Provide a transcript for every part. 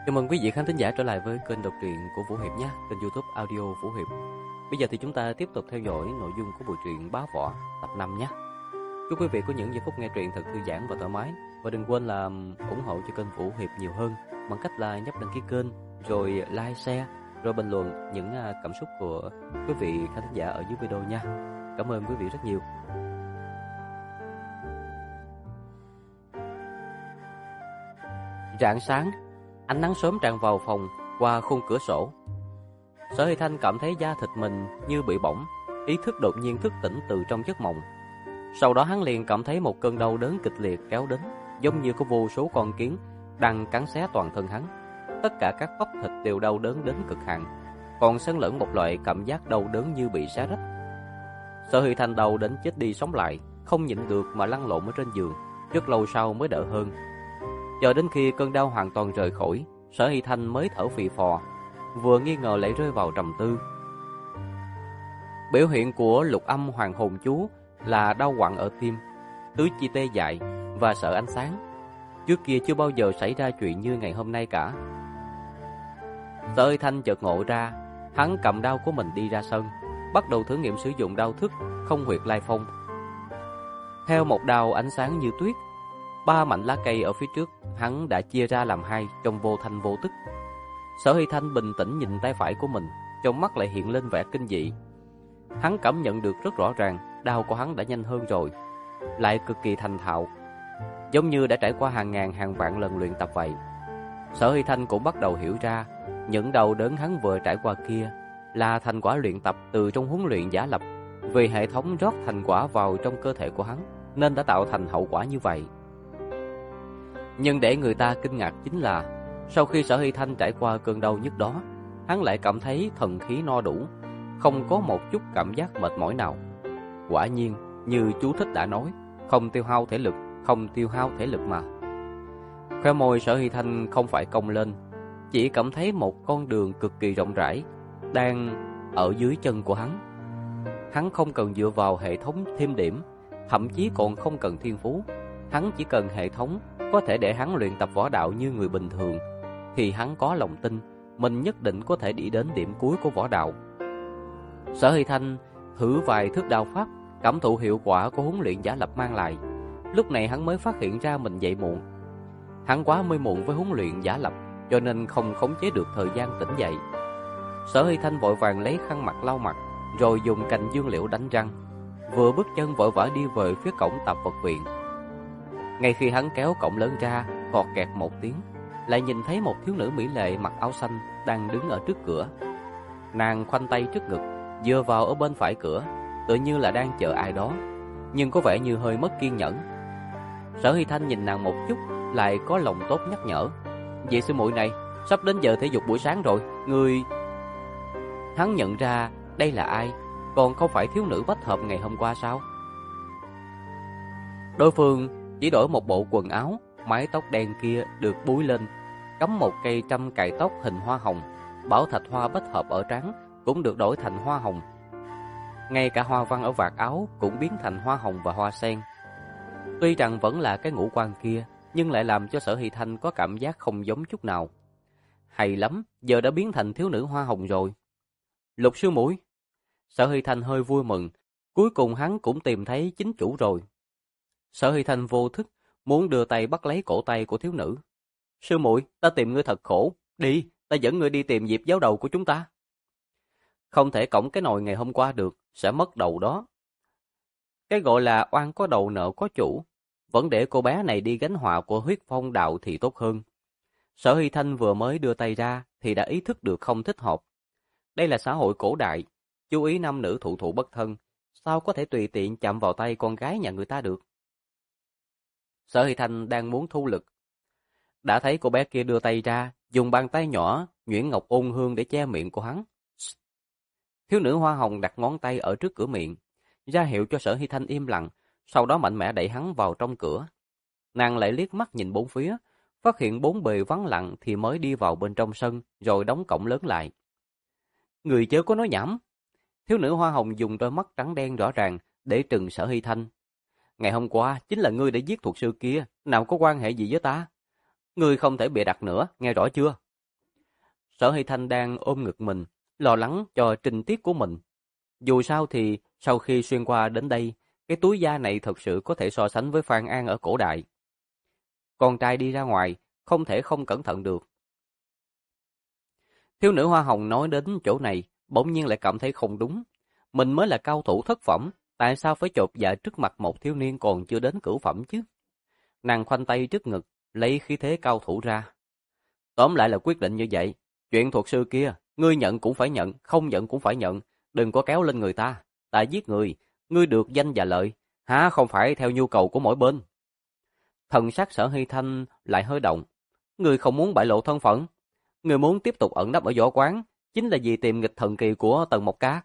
Chào mừng quý vị khán thính giả trở lại với kênh đọc truyện của Vũ Hiệp nhé, kênh YouTube Audio Vũ Hiệp. Bây giờ thì chúng ta tiếp tục theo dõi nội dung của bộ truyện Bá Võ tập 5 nhé. Chúc quý vị có những giây phút nghe truyện thật thư giãn và thoải mái, và đừng quên là ủng hộ cho kênh Vũ Hiệp nhiều hơn bằng cách là nhấp đăng ký kênh, rồi like, share, rồi bình luận những cảm xúc của quý vị khán thính giả ở dưới video nha. Cảm ơn quý vị rất nhiều. Rạng sáng, ánh nắng sớm tràn vào phòng qua khung cửa sổ. Sở Hy Thanh cảm thấy da thịt mình như bị bỏng, ý thức đột nhiên thức tỉnh từ trong giấc mộng. Sau đó hắn liền cảm thấy một cơn đau đớn kịch liệt kéo đến, giống như có vô số con kiến đang cắn xé toàn thân hắn. Tất cả các bắp thịt đều đau đớn đến cực hạn, còn xen lẫn một loại cảm giác đau đớn như bị xé rách. Sở Hy Thanh đau đến chết đi sống lại, không nhịn được mà lăn lộn ở trên giường, rất lâu sau mới đỡ hơn. Chờ đến khi cơn đau hoàn toàn rời khỏi, Sở Hy Thanh mới thở phì phò, vừa nghi ngờ lại rơi vào trầm tư. Biểu hiện của lục âm hoàng hồn chú là đau quặn ở tim, tứ chi tê dại và sợ ánh sáng. Trước kia chưa bao giờ xảy ra chuyện như ngày hôm nay cả. Sở Hy Thanh chợt ngộ ra, hắn cầm đao của mình đi ra sân, bắt đầu thử nghiệm sử dụng đao thức không huyệt lai phong. Theo một đao ánh sáng như tuyết, 3 mảnh lá cây ở phía trước hắn đã chia ra làm hai trong vô thanh vô tức. Sở Hy Thanh bình tĩnh nhìn tay phải của mình, trong mắt lại hiện lên vẻ kinh dị. Hắn cảm nhận được rất rõ ràng đao của hắn đã nhanh hơn rồi, lại cực kỳ thành thạo, giống như đã trải qua hàng ngàn hàng vạn lần luyện tập vậy. Sở Hy Thanh cũng bắt đầu hiểu ra, những đau đớn hắn vừa trải qua kia là thành quả luyện tập từ trong huấn luyện giả lập, vì hệ thống rót thành quả vào trong cơ thể của hắn nên đã tạo thành hậu quả như vậy. Nhưng để người ta kinh ngạc chính là, sau khi Sở Hy Thanh trải qua cơn đau nhức đó, hắn lại cảm thấy thần khí no đủ, không có một chút cảm giác mệt mỏi nào. Quả nhiên, như chú thích đã nói, không tiêu hao thể lực, không tiêu hao thể lực mà. Khóe môi Sở Hy Thanh không phải cong lên, chỉ cảm thấy một con đường cực kỳ rộng rãi đang ở dưới chân của hắn. Hắn không cần dựa vào hệ thống thêm điểm, thậm chí còn không cần thiên phú. Hắn chỉ cần hệ thống có thể để hắn luyện tập võ đạo như người bình thường, thì hắn có lòng tin mình nhất định có thể đi đến điểm cuối của võ đạo. Sở Hy Thanh thử vài thức đao pháp, cảm thụ hiệu quả của huấn luyện giả lập mang lại. Lúc này hắn mới phát hiện ra mình dậy muộn. Hắn quá mê muộn với huấn luyện giả lập, cho nên không khống chế được thời gian tỉnh dậy. Sở Hy Thanh vội vàng lấy khăn mặt lau mặt, rồi dùng cành dương liễu đánh răng, vừa bước chân vội vã đi về phía cổng tập vật viện. Ngay khi hắn kéo cổng lớn ra, cọt kẹt một tiếng, lại nhìn thấy một thiếu nữ mỹ lệ mặc áo xanh đang đứng ở trước cửa. Nàng khoanh tay trước ngực, dựa vào ở bên phải cửa, tựa như là đang chờ ai đó, nhưng có vẻ như hơi mất kiên nhẫn. Sở Hy Thanh nhìn nàng một chút, lại có lòng tốt nhắc nhở: "Vị sư muội này, sắp đến giờ thể dục buổi sáng rồi, người..." Hắn nhận ra đây là ai, còn không phải thiếu nữ bách hợp ngày hôm qua sao? Đối phương chỉ đổi một bộ quần áo, mái tóc đen kia được búi lên, cắm một cây trâm cài tóc hình hoa hồng, bảo thạch hoa bách hợp ở trán cũng được đổi thành hoa hồng. Ngay cả hoa văn ở vạt áo cũng biến thành hoa hồng và hoa sen. Tuy rằng vẫn là cái ngũ quan kia, nhưng lại làm cho Sở Hy Thanh có cảm giác không giống chút nào. Hay lắm, giờ đã biến thành thiếu nữ hoa hồng rồi. Lục sư muội. Sở Hy Thanh hơi vui mừng, cuối cùng hắn cũng tìm thấy chính chủ rồi. Sở Hy Thanh vô thức muốn đưa tay bắt lấy cổ tay của thiếu nữ. "Sư muội, ta tìm ngươi thật khổ, đi, ta dẫn ngươi đi tìm Diệp giáo đầu của chúng ta." "Không thể cõng cái nồi ngày hôm qua được, sẽ mất đầu đó." Cái gọi là oan có đầu nợ có chủ, vẫn để cô bé này đi gánh họa của huyết phong đạo thì tốt hơn. Sở Hy Thanh vừa mới đưa tay ra thì đã ý thức được không thích hợp. Đây là xã hội cổ đại, chú ý nam nữ thụ thụ bất thân, sao có thể tùy tiện chạm vào tay con gái nhà người ta được. Sở Hy Thanh đang muốn thu lực, đã thấy cô bé kia đưa tay ra, dùng bàn tay nhỏ nhuyễn ngọc ôn hương để che miệng của hắn. Thiếu nữ hoa hồng đặt ngón tay ở trước cửa miệng, ra hiệu cho Sở Hy Thanh im lặng, sau đó mạnh mẽ đẩy hắn vào trong cửa. Nàng lại liếc mắt nhìn bốn phía, phát hiện bốn bề vắng lặng thì mới đi vào bên trong sân, rồi đóng cổng lớn lại. "Người chớ có nói nhảm." Thiếu nữ hoa hồng dùng đôi mắt trắng đen rõ ràng để trừng Sở Hy Thanh. "Ngày hôm qua chính là ngươi đã giết thuật sư kia, nào có quan hệ gì với ta? Ngươi không thể bịa đặt nữa, nghe rõ chưa?" Sở Hy Thanh đang ôm ngực mình, lo lắng cho trinh tiết của mình. Dù sao thì sau khi xuyên qua đến đây, cái túi da này thật sự có thể so sánh với Phan An ở cổ đại. Con trai đi ra ngoài, không thể không cẩn thận được. Thiếu nữ hoa hồng nói đến chỗ này, bỗng nhiên lại cảm thấy không đúng. Mình mới là cao thủ thất phẩm, tại sao phải chột dạ trước mặt một thiếu niên còn chưa đến cửu phẩm chứ? Nàng khoanh tay trước ngực, lấy khí thế cao thủ ra. Tóm lại là quyết định như vậy. Chuyện thuật sư kia, ngươi nhận cũng phải nhận, không nhận cũng phải nhận. Đừng có kéo lên người ta. Ta giết người, ngươi được danh và lợi. Há không phải theo nhu cầu của mỗi bên. Thần sắc Sở Hy Thanh lại hơi động. Ngươi không muốn bại lộ thân phận. Ngươi muốn tiếp tục ẩn nấp ở võ quán, chính là vì tìm nghịch thần kỳ của Tần Mộc Ca.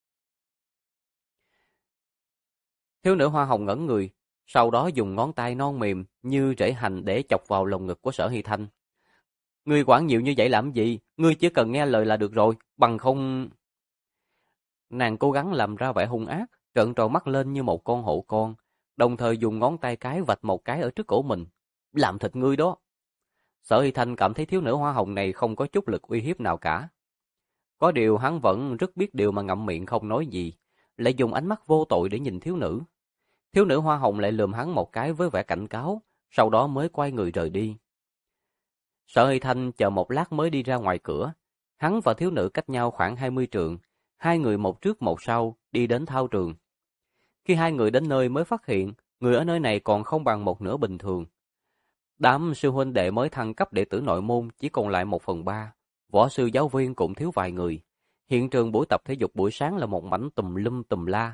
Thiếu nữ hoa hồng ngẩn người, sau đó dùng ngón tay non mềm như rễ hành để chọc vào lồng ngực của Sở Hy Thanh. Ngươi quản nhiều như vậy làm gì? Ngươi chỉ cần nghe lời là được rồi, bằng không... Nàng cố gắng làm ra vẻ hung ác, trợn tròn mắt lên như một con hổ con, đồng thời dùng ngón tay cái vạch một cái ở trước cổ mình. Làm thịt ngươi đó. Sở Hy Thanh cảm thấy thiếu nữ hoa hồng này không có chút lực uy hiếp nào cả. Có điều hắn vẫn rất biết điều mà ngậm miệng không nói gì, lại dùng ánh mắt vô tội để nhìn thiếu nữ. Thiếu nữ hoa hồng lại lườm hắn một cái với vẻ cảnh cáo, sau đó mới quay người rời đi. Sở Hy Thanh chờ một lát mới đi ra ngoài cửa. Hắn và thiếu nữ cách nhau khoảng 20 trượng, hai người một trước một sau đi đến thao trường. Khi hai người đến nơi mới phát hiện, người ở nơi này còn không bằng một nửa bình thường. Đám sư huynh đệ mới thăng cấp đệ tử nội môn chỉ còn lại 1/3, võ sư giáo viên cũng thiếu vài người. Hiện trường buổi tập thể dục buổi sáng là một mảnh tùm lum tùm la.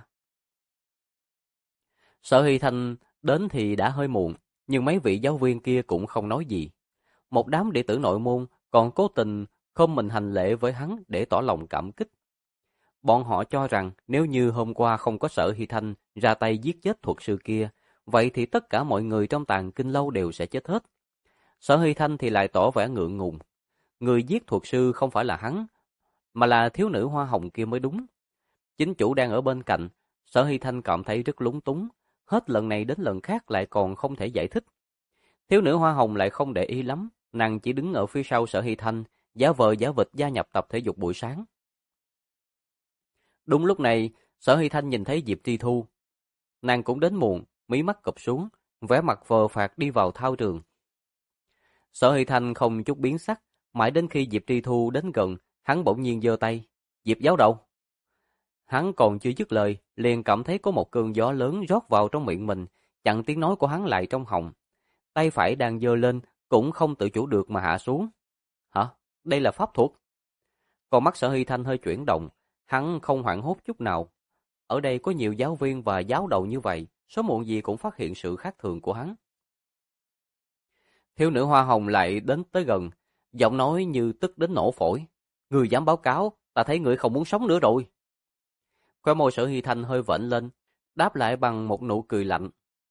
Sở Hy Thanh đến thì đã hơi muộn, nhưng mấy vị giáo viên kia cũng không nói gì. Một đám đệ tử nội môn còn cố tình khom mình hành lễ với hắn để tỏ lòng cảm kích. Bọn họ cho rằng nếu như hôm qua không có Sở Hy Thanh ra tay giết chết thuật sư kia, vậy thì tất cả mọi người trong Tàng Kinh Lâu đều sẽ chết hết. Sở Hy Thanh thì lại tỏ vẻ ngượng ngùng. Người giết thuật sư không phải là hắn, mà là thiếu nữ hoa hồng kia mới đúng. Chính chủ đang ở bên cạnh, Sở Hy Thanh cảm thấy rất lúng túng, hết lần này đến lần khác lại còn không thể giải thích. Thiếu nữ hoa hồng lại không để ý lắm, nàng chỉ đứng ở phía sau Sở Hy Thanh, giả vờ giả vịt gia nhập tập thể dục buổi sáng. Đúng lúc này, Sở Hy Thanh nhìn thấy Diệp Tri Thu. Nàng cũng đến muộn, mí mắt cụp xuống, vẻ mặt vờ phạc đi vào thao trường. Sở Hy Thanh không chút biến sắc, mãi đến khi Diệp Tri Thu đến gần, hắn bỗng nhiên giơ tay. Diệp giáo đầu. Hắn còn chưa dứt lời, liền cảm thấy có một cơn gió lớn rót vào trong miệng mình, chặn tiếng nói của hắn lại trong họng. Tay phải đang giơ lên, cũng không tự chủ được mà hạ xuống. Hả? Đây là pháp thuật? Con mắt Sở Hy Thanh hơi chuyển động, hắn không hoảng hốt chút nào. Ở đây có nhiều giáo viên và giáo đầu như vậy, sớm muộn gì cũng phát hiện sự khác thường của hắn. Thiếu nữ hoa hồng lại đến tới gần, giọng nói như tức đến nổ phổi. Người dám báo cáo, ta thấy người không muốn sống nữa rồi. Khóe môi Sở Hy Thanh hơi vểnh lên, đáp lại bằng một nụ cười lạnh.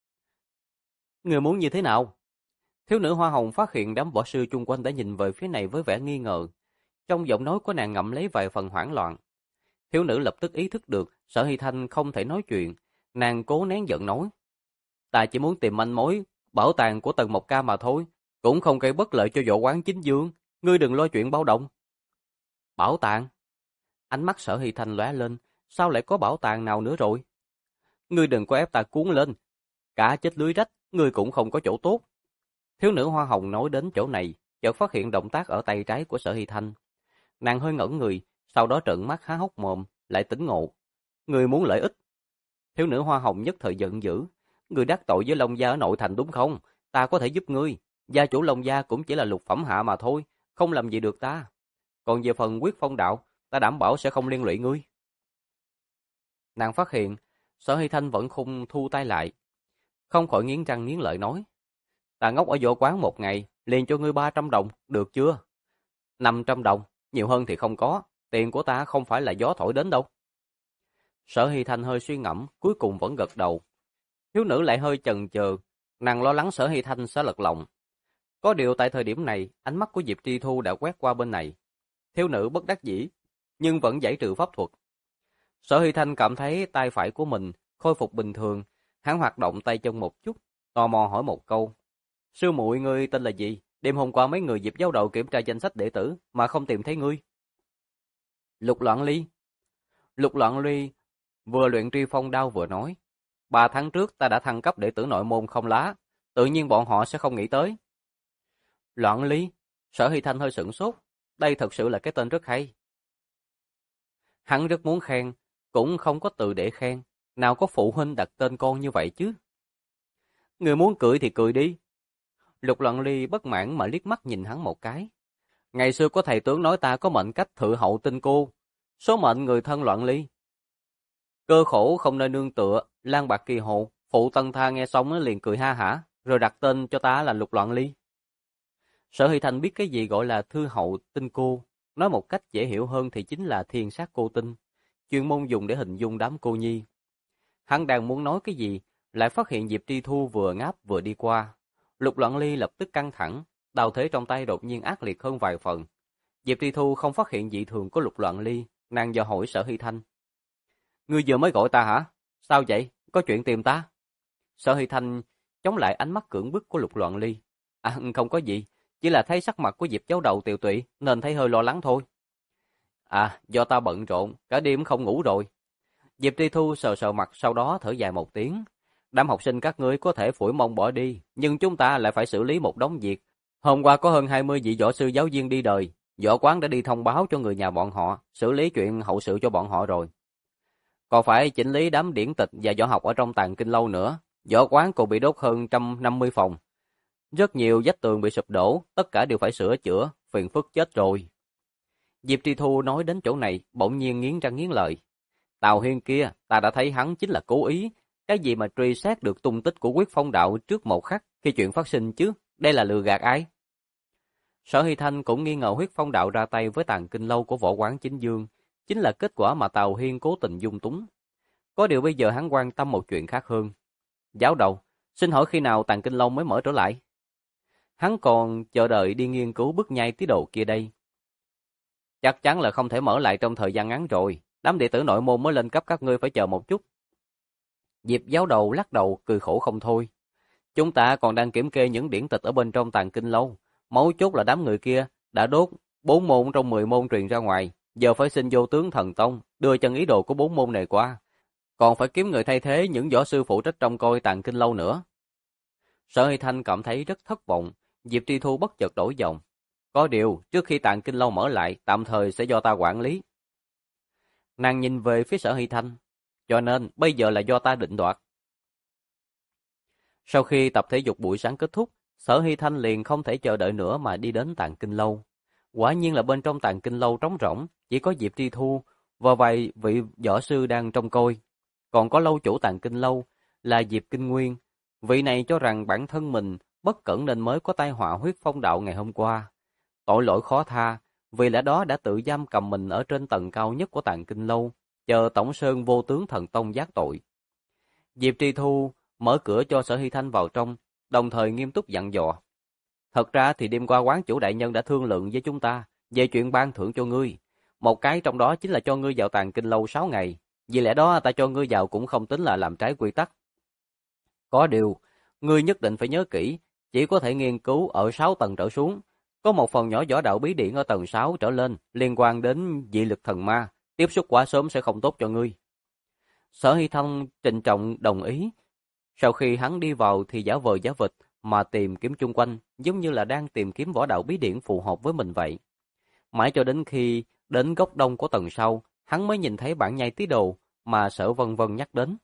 Người muốn như thế nào? Thiếu nữ hoa hồng phát hiện đám võ sư chung quanh đã nhìn về phía này với vẻ nghi ngờ. Trong giọng nói của nàng ngậm lấy vài phần hoảng loạn. Thiếu nữ lập tức ý thức được Sở Hy Thanh không thể nói chuyện. Nàng cố nén giận nói. Ta chỉ muốn tìm manh mối, bảo tàng của Tần Mộc Ca mà thôi. Cũng không gây bất lợi cho võ quán chính dương. Ngươi đừng lo chuyện báo động. Bảo tàng? Ánh mắt Sở Hy Thanh lóe lên. Sao lại có bảo tàng nào nữa rồi? Ngươi đừng có ép ta cuốn lên. Cả chết lưới rách, ngươi cũng không có chỗ tốt. Thiếu nữ hoa hồng nói đến chỗ này, chợt phát hiện động tác ở tay trái của Sở Hy Thanh. Nàng hơi ngẩn người, sau đó trợn mắt há hốc mồm, lại tỉnh ngộ. Ngươi muốn lợi ích? Thiếu nữ hoa hồng nhất thời giận dữ. Ngươi đắc tội với Long Gia ở nội thành đúng không? Ta có thể giúp ngươi. Gia chủ Long Gia cũng chỉ là lục phẩm hạ mà thôi, không làm gì được ta. Còn về phần quyết phong đạo, ta đảm bảo sẽ không liên lụy ngươi. Nàng phát hiện, Sở Hy Thanh vẫn không thu tay lại. Không khỏi nghiến răng nghiến lợi nói. Ta ngốc ở võ quán một ngày, liền cho ngươi 300 đồng, được chưa? 500 đồng, nhiều hơn thì không có, tiền của ta không phải là gió thổi đến đâu. Sở Hy Thanh hơi suy ngẫm, cuối cùng vẫn gật đầu. Thiếu nữ lại hơi chần chừ, nàng lo lắng Sở Hy Thanh sẽ lật lọng. Có điều tại thời điểm này, ánh mắt của Diệp Tri Thu đã quét qua bên này. Thiếu nữ bất đắc dĩ, nhưng vẫn giải trừ pháp thuật. Sở Hy Thanh cảm thấy tay phải của mình khôi phục bình thường, hắn hoạt động tay chân một chút, tò mò hỏi một câu. Sư muội ngươi tên là gì? Đêm hôm qua mấy người Diệp Giáo Đầu kiểm tra danh sách đệ tử mà không tìm thấy ngươi. Lục Loạn Ly. Lục Loạn Ly vừa luyện truy phong đao vừa nói. 3 tháng trước ta đã thăng cấp đệ tử nội môn không lá, tự nhiên bọn họ sẽ không nghĩ tới. Loạn Ly, Sở Hy Thanh hơi sửng sốt, đây thật sự là cái tên rất hay. Hắn rất muốn khen, cũng không có từ để khen, nào có phụ huynh đặt tên con như vậy chứ. Người muốn cười thì cười đi. Lục Loạn Ly bất mãn mà liếc mắt nhìn hắn một cái. Ngày xưa có thầy tướng nói ta có mệnh cách thự hậu tinh cô, số mệnh người thân Loạn Ly. Cơ khổ không nơi nương tựa, lang bạc kỳ hộ, phụ Tân Tha nghe xong liền cười ha hả, rồi đặt tên cho ta là Lục Loạn Ly. Sở Hy Thanh biết cái gì gọi là thư hậu tinh cô, nói một cách dễ hiểu hơn thì chính là thiên sát cô tinh, chuyên môn dùng để hình dung đám cô nhi. Hắn đang muốn nói cái gì, lại phát hiện Diệp Tri Thu vừa ngáp vừa đi qua. Lục Loạn Ly lập tức căng thẳng, đao thế trong tay đột nhiên ác liệt hơn vài phần. Diệp Tri Thu không phát hiện dị thường của Lục Loạn Ly, nàng dò hỏi Sở Hy Thanh. Ngươi vừa mới gọi ta hả? Sao vậy? Có chuyện tìm ta? Sở Hy Thanh chống lại ánh mắt cưỡng bức của Lục Loạn Ly. À, không có gì, chỉ là thấy sắc mặt của Diệp Giáo Đầu tiều tụy nên thấy hơi lo lắng thôi. À, do ta bận rộn, cả đêm không ngủ rồi. Diệp Tri Thu sờ sờ mặt sau đó thở dài một tiếng. Đám học sinh các ngươi có thể phủi mông bỏ đi, nhưng chúng ta lại phải xử lý một đống việc. Hôm qua có hơn 20 vị võ sư giáo viên đi đời, võ quán đã đi thông báo cho người nhà bọn họ, xử lý chuyện hậu sự cho bọn họ rồi. Còn phải chỉnh lý đám điển tịch và võ học ở trong Tàng Kinh Lâu nữa. Võ quán cũng bị đốt hơn 150 phòng. Rất nhiều vách tường bị sụp đổ, tất cả đều phải sửa chữa, phiền phức chết rồi. Diệp Tri Thu nói đến chỗ này, bỗng nhiên nghiến răng nghiến lợi. Tào Hiên kia, ta đã thấy hắn chính là cố ý. Cái gì mà truy xét được tung tích của Quyết Phong Đạo trước một khắc khi chuyện phát sinh chứ, đây là lừa gạt ai? Sở Hy Thanh cũng nghi ngờ Huyết Phong Đạo ra tay với Tàng Kinh Lâu của Võ Quán Chính Dương, chính là kết quả mà Tào Hiên cố tình dung túng. Có điều bây giờ hắn quan tâm một chuyện khác hơn. Giáo đầu, xin hỏi khi nào Tàng Kinh Lâu mới mở trở lại? Hắn còn chờ đợi đi nghiên cứu bức nhai tí đồ kia đây. Chắc chắn là không thể mở lại trong thời gian ngắn rồi, đám đệ tử nội môn mới lên cấp các ngươi phải chờ một chút. Diệp Giáo đầu lắc đầu cười khổ không thôi. Chúng ta còn đang kiểm kê những điển tịch ở bên trong Tàng Kinh Lâu, mấu chốt là đám người kia đã đốt 4 môn trong 10 môn truyền ra ngoài, giờ phải xin Vô Tướng Thần Tông đưa chân ý đồ của 4 môn này qua, còn phải kiếm người thay thế những võ sư phụ trách trông coi Tàng Kinh Lâu nữa. Sở Hy Thanh cảm thấy rất thất vọng, Diệp Tri Thu bất chợt đổi giọng. Có điều, trước khi Tàng Kinh Lâu mở lại, tạm thời sẽ do ta quản lý. Nàng nhìn về phía Sở Hy Thanh, cho nên bây giờ là do ta định đoạt. Sau khi tập thể dục buổi sáng kết thúc, Sở Hy Thanh liền không thể chờ đợi nữa mà đi đến Tàng Kinh Lâu. Quả nhiên là bên trong Tàng Kinh Lâu trống rỗng, chỉ có Diệp Tri Thu và vài vị võ sư đang trông coi. Còn có lâu chủ Tàng Kinh Lâu là Diệp Kinh Nguyên. Vị này cho rằng bản thân mình bất cẩn nên mới có tai họa Huyết Phong Đạo ngày hôm qua. Tội lỗi khó tha, vì lẽ đó đã tự giam cầm mình ở trên tầng cao nhất của Tàng Kinh Lâu, chờ Tổng Sơn Vô Tướng Thần Tông giác tội. Diệp Tri Thu mở cửa cho Sở Hy Thanh vào trong, đồng thời nghiêm túc dặn dò. Thật ra thì đêm qua quán chủ đại nhân đã thương lượng với chúng ta về chuyện ban thưởng cho ngươi. Một cái trong đó chính là cho ngươi vào Tàng Kinh Lâu 6 ngày. Vì lẽ đó ta cho ngươi vào cũng không tính là làm trái quy tắc. Có điều, ngươi nhất định phải nhớ kỹ, chỉ có thể nghiên cứu ở 6 tầng trở xuống. Có một phần nhỏ võ đạo bí điển ở tầng 6 trở lên liên quan đến dị lực thần ma, tiếp xúc quá sớm sẽ không tốt cho ngươi. Sở Hy Thanh trịnh trọng đồng ý. Sau khi hắn đi vào thì giả vờ giả vịt mà tìm kiếm chung quanh, giống như là đang tìm kiếm võ đạo bí điển phù hợp với mình vậy. Mãi cho đến khi đến góc đông của tầng sau, hắn mới nhìn thấy bản nhai tí đồ mà Sở Vân Vân nhắc đến.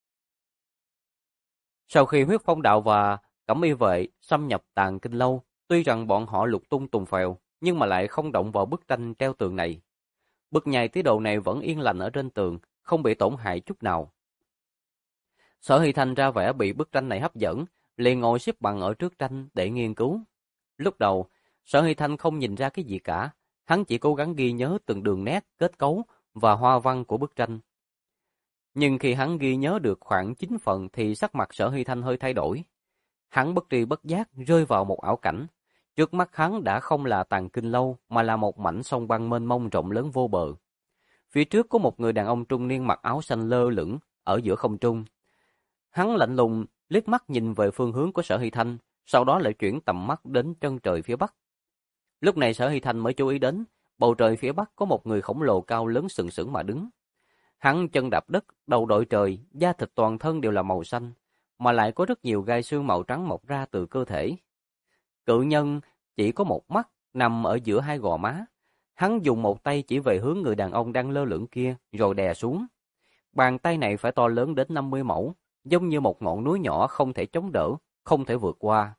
Sau khi Huyết Phong Đạo và Cẩm Y Vệ xâm nhập Tàng Kinh Lâu, tuy rằng bọn họ lục tung tùng phèo, nhưng mà lại không động vào bức tranh treo tường này. Bức nhai tí đồ này vẫn yên lành ở trên tường, không bị tổn hại chút nào. Sở Hy Thanh ra vẻ bị bức tranh này hấp dẫn, liền ngồi xếp bằng ở trước tranh để nghiên cứu. Lúc đầu, Sở Hy Thanh không nhìn ra cái gì cả, hắn chỉ cố gắng ghi nhớ từng đường nét, kết cấu và hoa văn của bức tranh. Nhưng khi hắn ghi nhớ được khoảng 9 phần thì sắc mặt Sở Hy Thanh hơi thay đổi. Hắn bất tri bất giác rơi vào một ảo cảnh. Trước mắt hắn đã không là Tàng Kinh Lâu mà là một mảnh sông băng mênh mông rộng lớn vô bờ. Phía trước có một người đàn ông trung niên mặc áo xanh lơ lửng ở giữa không trung. Hắn lạnh lùng liếc mắt nhìn về phương hướng của Sở Hy Thanh, sau đó lại chuyển tầm mắt đến chân trời phía bắc. Lúc này Sở Hy Thanh mới chú ý đến, bầu trời phía bắc có một người khổng lồ cao lớn sừng sững mà đứng. Hắn chân đạp đất, đầu đội trời, da thịt toàn thân đều là màu xanh, mà lại có rất nhiều gai xương màu trắng mọc ra từ cơ thể. Cự nhân chỉ có một mắt, nằm ở giữa hai gò má. Hắn dùng một tay chỉ về hướng người đàn ông đang lơ lửng kia, rồi đè xuống. Bàn tay này phải to lớn đến 50 mẫu, giống như một ngọn núi nhỏ không thể chống đỡ, không thể vượt qua.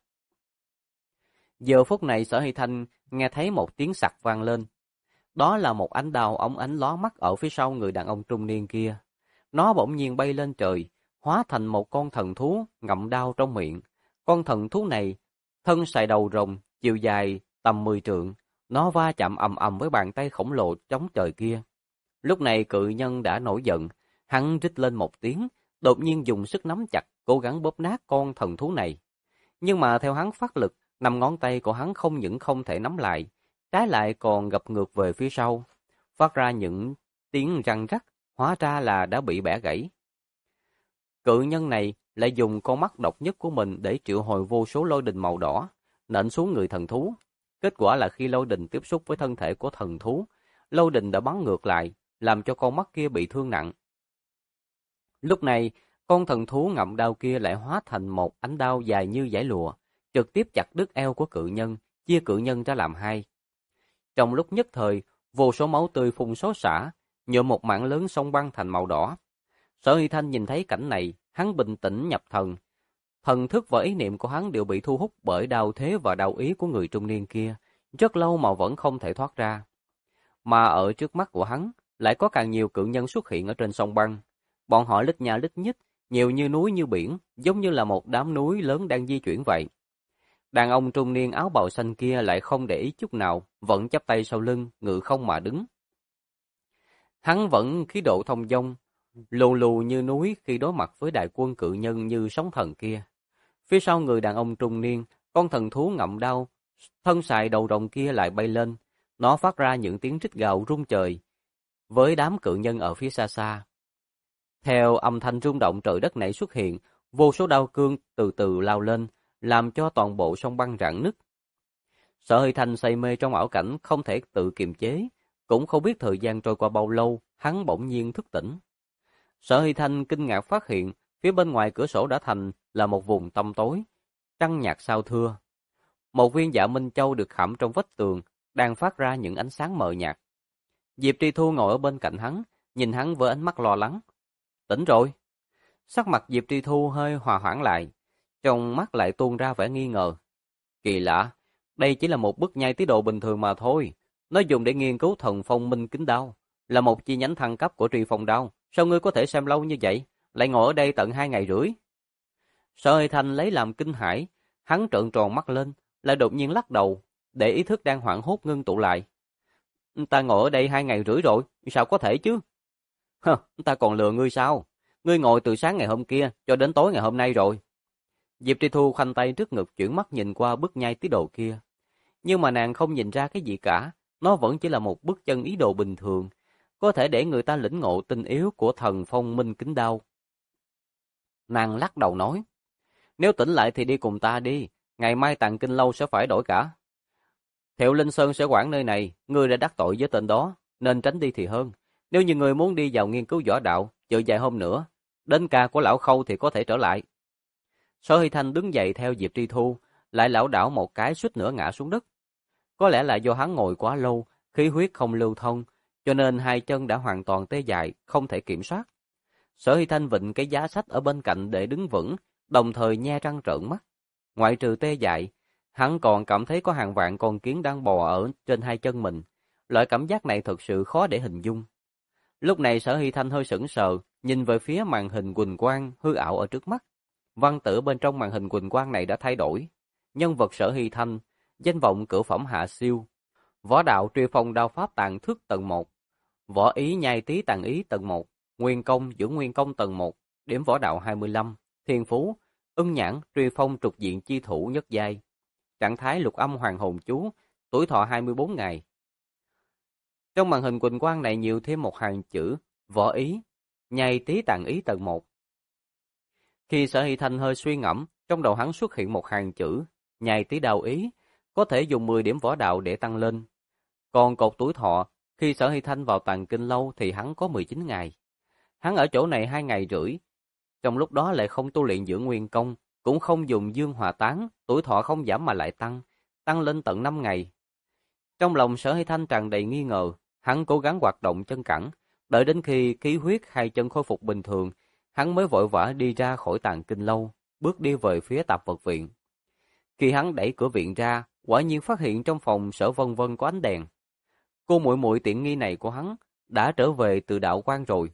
Giờ phút này Sở Hy Thanh nghe thấy một tiếng sặc vang lên. Đó là một ánh đao óng ánh lóa mắt ở phía sau người đàn ông trung niên kia. Nó bỗng nhiên bay lên trời, hóa thành một con thần thú ngậm đao trong miệng. Con thần thú này, thân xài đầu rồng, chiều dài tầm 10 trượng. Nó va chạm ầm ầm với bàn tay khổng lồ chống trời kia. Lúc này cự nhân đã nổi giận, hắn rít lên một tiếng, đột nhiên dùng sức nắm chặt, cố gắng bóp nát con thần thú này. Nhưng mà theo hắn phát lực, 5 ngón tay của hắn không những không thể nắm lại, trái lại còn gập ngược về phía sau, phát ra những tiếng răng rắc, hóa ra là đã bị bẻ gãy. Cự nhân này lại dùng con mắt độc nhất của mình để triệu hồi vô số lôi đình màu đỏ, nện xuống người thần thú. Kết quả là khi lôi đình tiếp xúc với thân thể của thần thú, lôi đình đã bắn ngược lại, làm cho con mắt kia bị thương nặng. Lúc này, con thần thú ngậm đao kia lại hóa thành một ánh đao dài như dải lụa, trực tiếp chặt đứt eo của cự nhân, chia cự nhân ra làm hai. Trong lúc nhất thời, vô số máu tươi phun xối xả, nhuộm một mảng lớn sông băng thành màu đỏ. Sở Hy Thanh nhìn thấy cảnh này, hắn bình tĩnh nhập thần. Thần thức và ý niệm của hắn đều bị thu hút bởi đao thế và đao ý của người trung niên kia, rất lâu mà vẫn không thể thoát ra. Mà ở trước mắt của hắn, lại có càng nhiều cự nhân xuất hiện ở trên sông băng. Bọn họ lít nha lít nhít, nhiều như núi như biển, giống như là một đám núi lớn đang di chuyển vậy. Đàn ông trung niên áo bào xanh kia lại không để ý chút nào, vẫn chắp tay sau lưng, ngự không mà đứng. Hắn vẫn khí độ thông dong, lù lù như núi khi đối mặt với đại quân cự nhân như sóng thần kia. Phía sau người đàn ông trung niên, con thần thú ngậm đao, thân xài đầu rồng kia lại bay lên, nó phát ra những tiếng rít gào rung trời, với đám cự nhân ở phía xa xa. Theo âm thanh rung động trời đất này xuất hiện, vô số đao cương từ từ lao lên, làm cho toàn bộ sông băng rạn nứt. Sở Hy Thanh say mê trong ảo cảnh không thể tự kiềm chế, cũng không biết thời gian trôi qua bao lâu, hắn bỗng nhiên thức tỉnh. Sở Hy Thanh kinh ngạc phát hiện, phía bên ngoài cửa sổ đã thành là một vùng tăm tối, trăng nhạt sao thưa. Một viên dạ minh châu được khảm trong vách tường, đang phát ra những ánh sáng mờ nhạt. Diệp Tri Thu ngồi ở bên cạnh hắn, nhìn hắn với ánh mắt lo lắng. Tỉnh rồi. Sắc mặt Diệp Tri Thu hơi hòa hoãn lại, trong mắt lại tuôn ra vẻ nghi ngờ. Kỳ lạ, đây chỉ là một bức nhai tí độ bình thường mà thôi. Nó dùng để nghiên cứu thần phong minh kính đao, là một chi nhánh thăng cấp của Truy Phong đao. Sao ngươi có thể xem lâu như vậy, lại ngồi ở đây tận 2 ngày rưỡi? Sở Hy Thanh lấy làm kinh hãi, hắn trợn tròn mắt lên, lại đột nhiên lắc đầu, để ý thức đang hoảng hốt ngưng tụ lại. Ta ngồi ở đây 2 ngày rưỡi rồi, sao có thể chứ? Ta còn lừa ngươi sao? Ngươi ngồi từ sáng ngày hôm kia cho đến tối ngày hôm nay rồi. Diệp Tri Thu khoanh tay trước ngực chuyển mắt nhìn qua bức nhai tí đồ kia. Nhưng mà nàng không nhìn ra cái gì cả, nó vẫn chỉ là một bức chân ý đồ bình thường, có thể để người ta lĩnh ngộ tinh yếu của thần phong minh kính đao. Nàng lắc đầu nói, nếu tỉnh lại thì đi cùng ta đi, ngày mai Tàng Kinh Lâu sẽ phải đổi cả. Thiệu Linh Sơn sẽ quản nơi này, ngươi đã đắc tội với tên đó, nên tránh đi thì hơn. Nếu như ngươi muốn đi vào nghiên cứu võ đạo, chờ vài hôm nữa, đến ca của lão Khâu thì có thể trở lại. Sở Hy Thanh đứng dậy theo Diệp Tri Thu, lại lảo đảo một cái suýt nữa ngã xuống đất. Có lẽ là do hắn ngồi quá lâu, khí huyết không lưu thông, cho nên hai chân đã hoàn toàn tê dại, không thể kiểm soát. Sở Hy Thanh vịn cái giá sách ở bên cạnh để đứng vững, đồng thời nhe răng trợn mắt. Ngoại trừ tê dại, hắn còn cảm thấy có hàng vạn con kiến đang bò ở trên hai chân mình. Loại cảm giác này thật sự khó để hình dung. Lúc này Sở Hy Thanh hơi sững sờ, nhìn về phía màn hình huỳnh quang hư ảo ở trước mắt. Văn tự bên trong màn hình huỳnh quang này đã thay đổi. Nhân vật Sở Hy Thanh, danh vọng cửu phẩm hạ siêu, võ đạo Truy Phong đao pháp tàn thức tầng 1, võ ý nhai tí tàn ý tầng 1, nguyên công dưỡng nguyên công tầng 1, điểm võ đạo 25, thiên phú, ưng nhãn Truy Phong trục diện chi thủ nhất giai, trạng thái lục âm hoàng hồn chú, tuổi thọ 24 ngày. Trong màn hình huỳnh quang này nhiều thêm một hàng chữ, võ ý, nhai tí tàn ý tầng 1. Khi Sở Hy Thanh hơi suy ngẫm, trong đầu hắn xuất hiện một hàng chữ, nhai tí đao ý, có thể dùng 10 điểm võ đạo để tăng lên. Còn cột tuổi thọ, khi Sở Hy Thanh vào Tàng Kinh Lâu thì hắn có 19 ngày. Hắn ở chỗ này 2 ngày rưỡi, trong lúc đó lại không tu luyện dưỡng nguyên công, cũng không dùng dương hòa tán, tuổi thọ không giảm mà lại tăng lên tận 5 ngày. Trong lòng Sở Hy Thanh tràn đầy nghi ngờ, hắn cố gắng hoạt động chân cẳng, đợi đến khi khí huyết hai chân khôi phục bình thường, hắn mới vội vã đi ra khỏi Tàng Kinh Lâu, bước đi về phía Tạp Vật Viện. Khi hắn đẩy cửa viện ra, quả nhiên phát hiện trong phòng Sở Vân Vân có ánh đèn. Cô muội muội tiện nghi này của hắn đã trở về từ đạo quan rồi.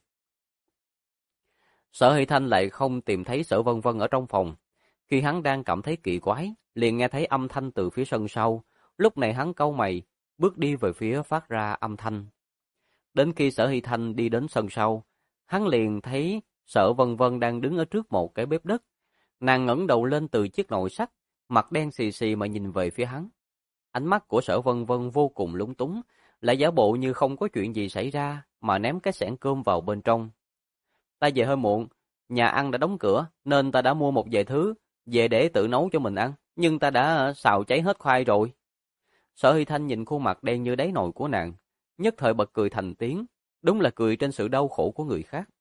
Sở Hy Thanh lại không tìm thấy Sở Vân Vân ở trong phòng. Khi hắn đang cảm thấy kỳ quái, liền nghe thấy âm thanh từ phía sân sau. Lúc này hắn cau mày, bước đi về phía phát ra âm thanh. Đến khi Sở Hy Thanh đi đến sân sau, hắn liền thấy Sở Vân Vân đang đứng ở trước một cái bếp đất. Nàng ngẩng đầu lên từ chiếc nồi sắt, mặt đen xì xì mà nhìn về phía hắn. Ánh mắt của Sở Vân Vân vô cùng lúng túng, lại giả bộ như không có chuyện gì xảy ra mà ném cái xẻng cơm vào bên trong. Ta về hơi muộn, nhà ăn đã đóng cửa nên ta đã mua một vài thứ về để tự nấu cho mình ăn, nhưng ta đã xào cháy hết khoai rồi. Sở Hy Thanh nhìn khuôn mặt đen như đáy nồi của nàng, nhất thời bật cười thành tiếng, đúng là cười trên sự đau khổ của người khác.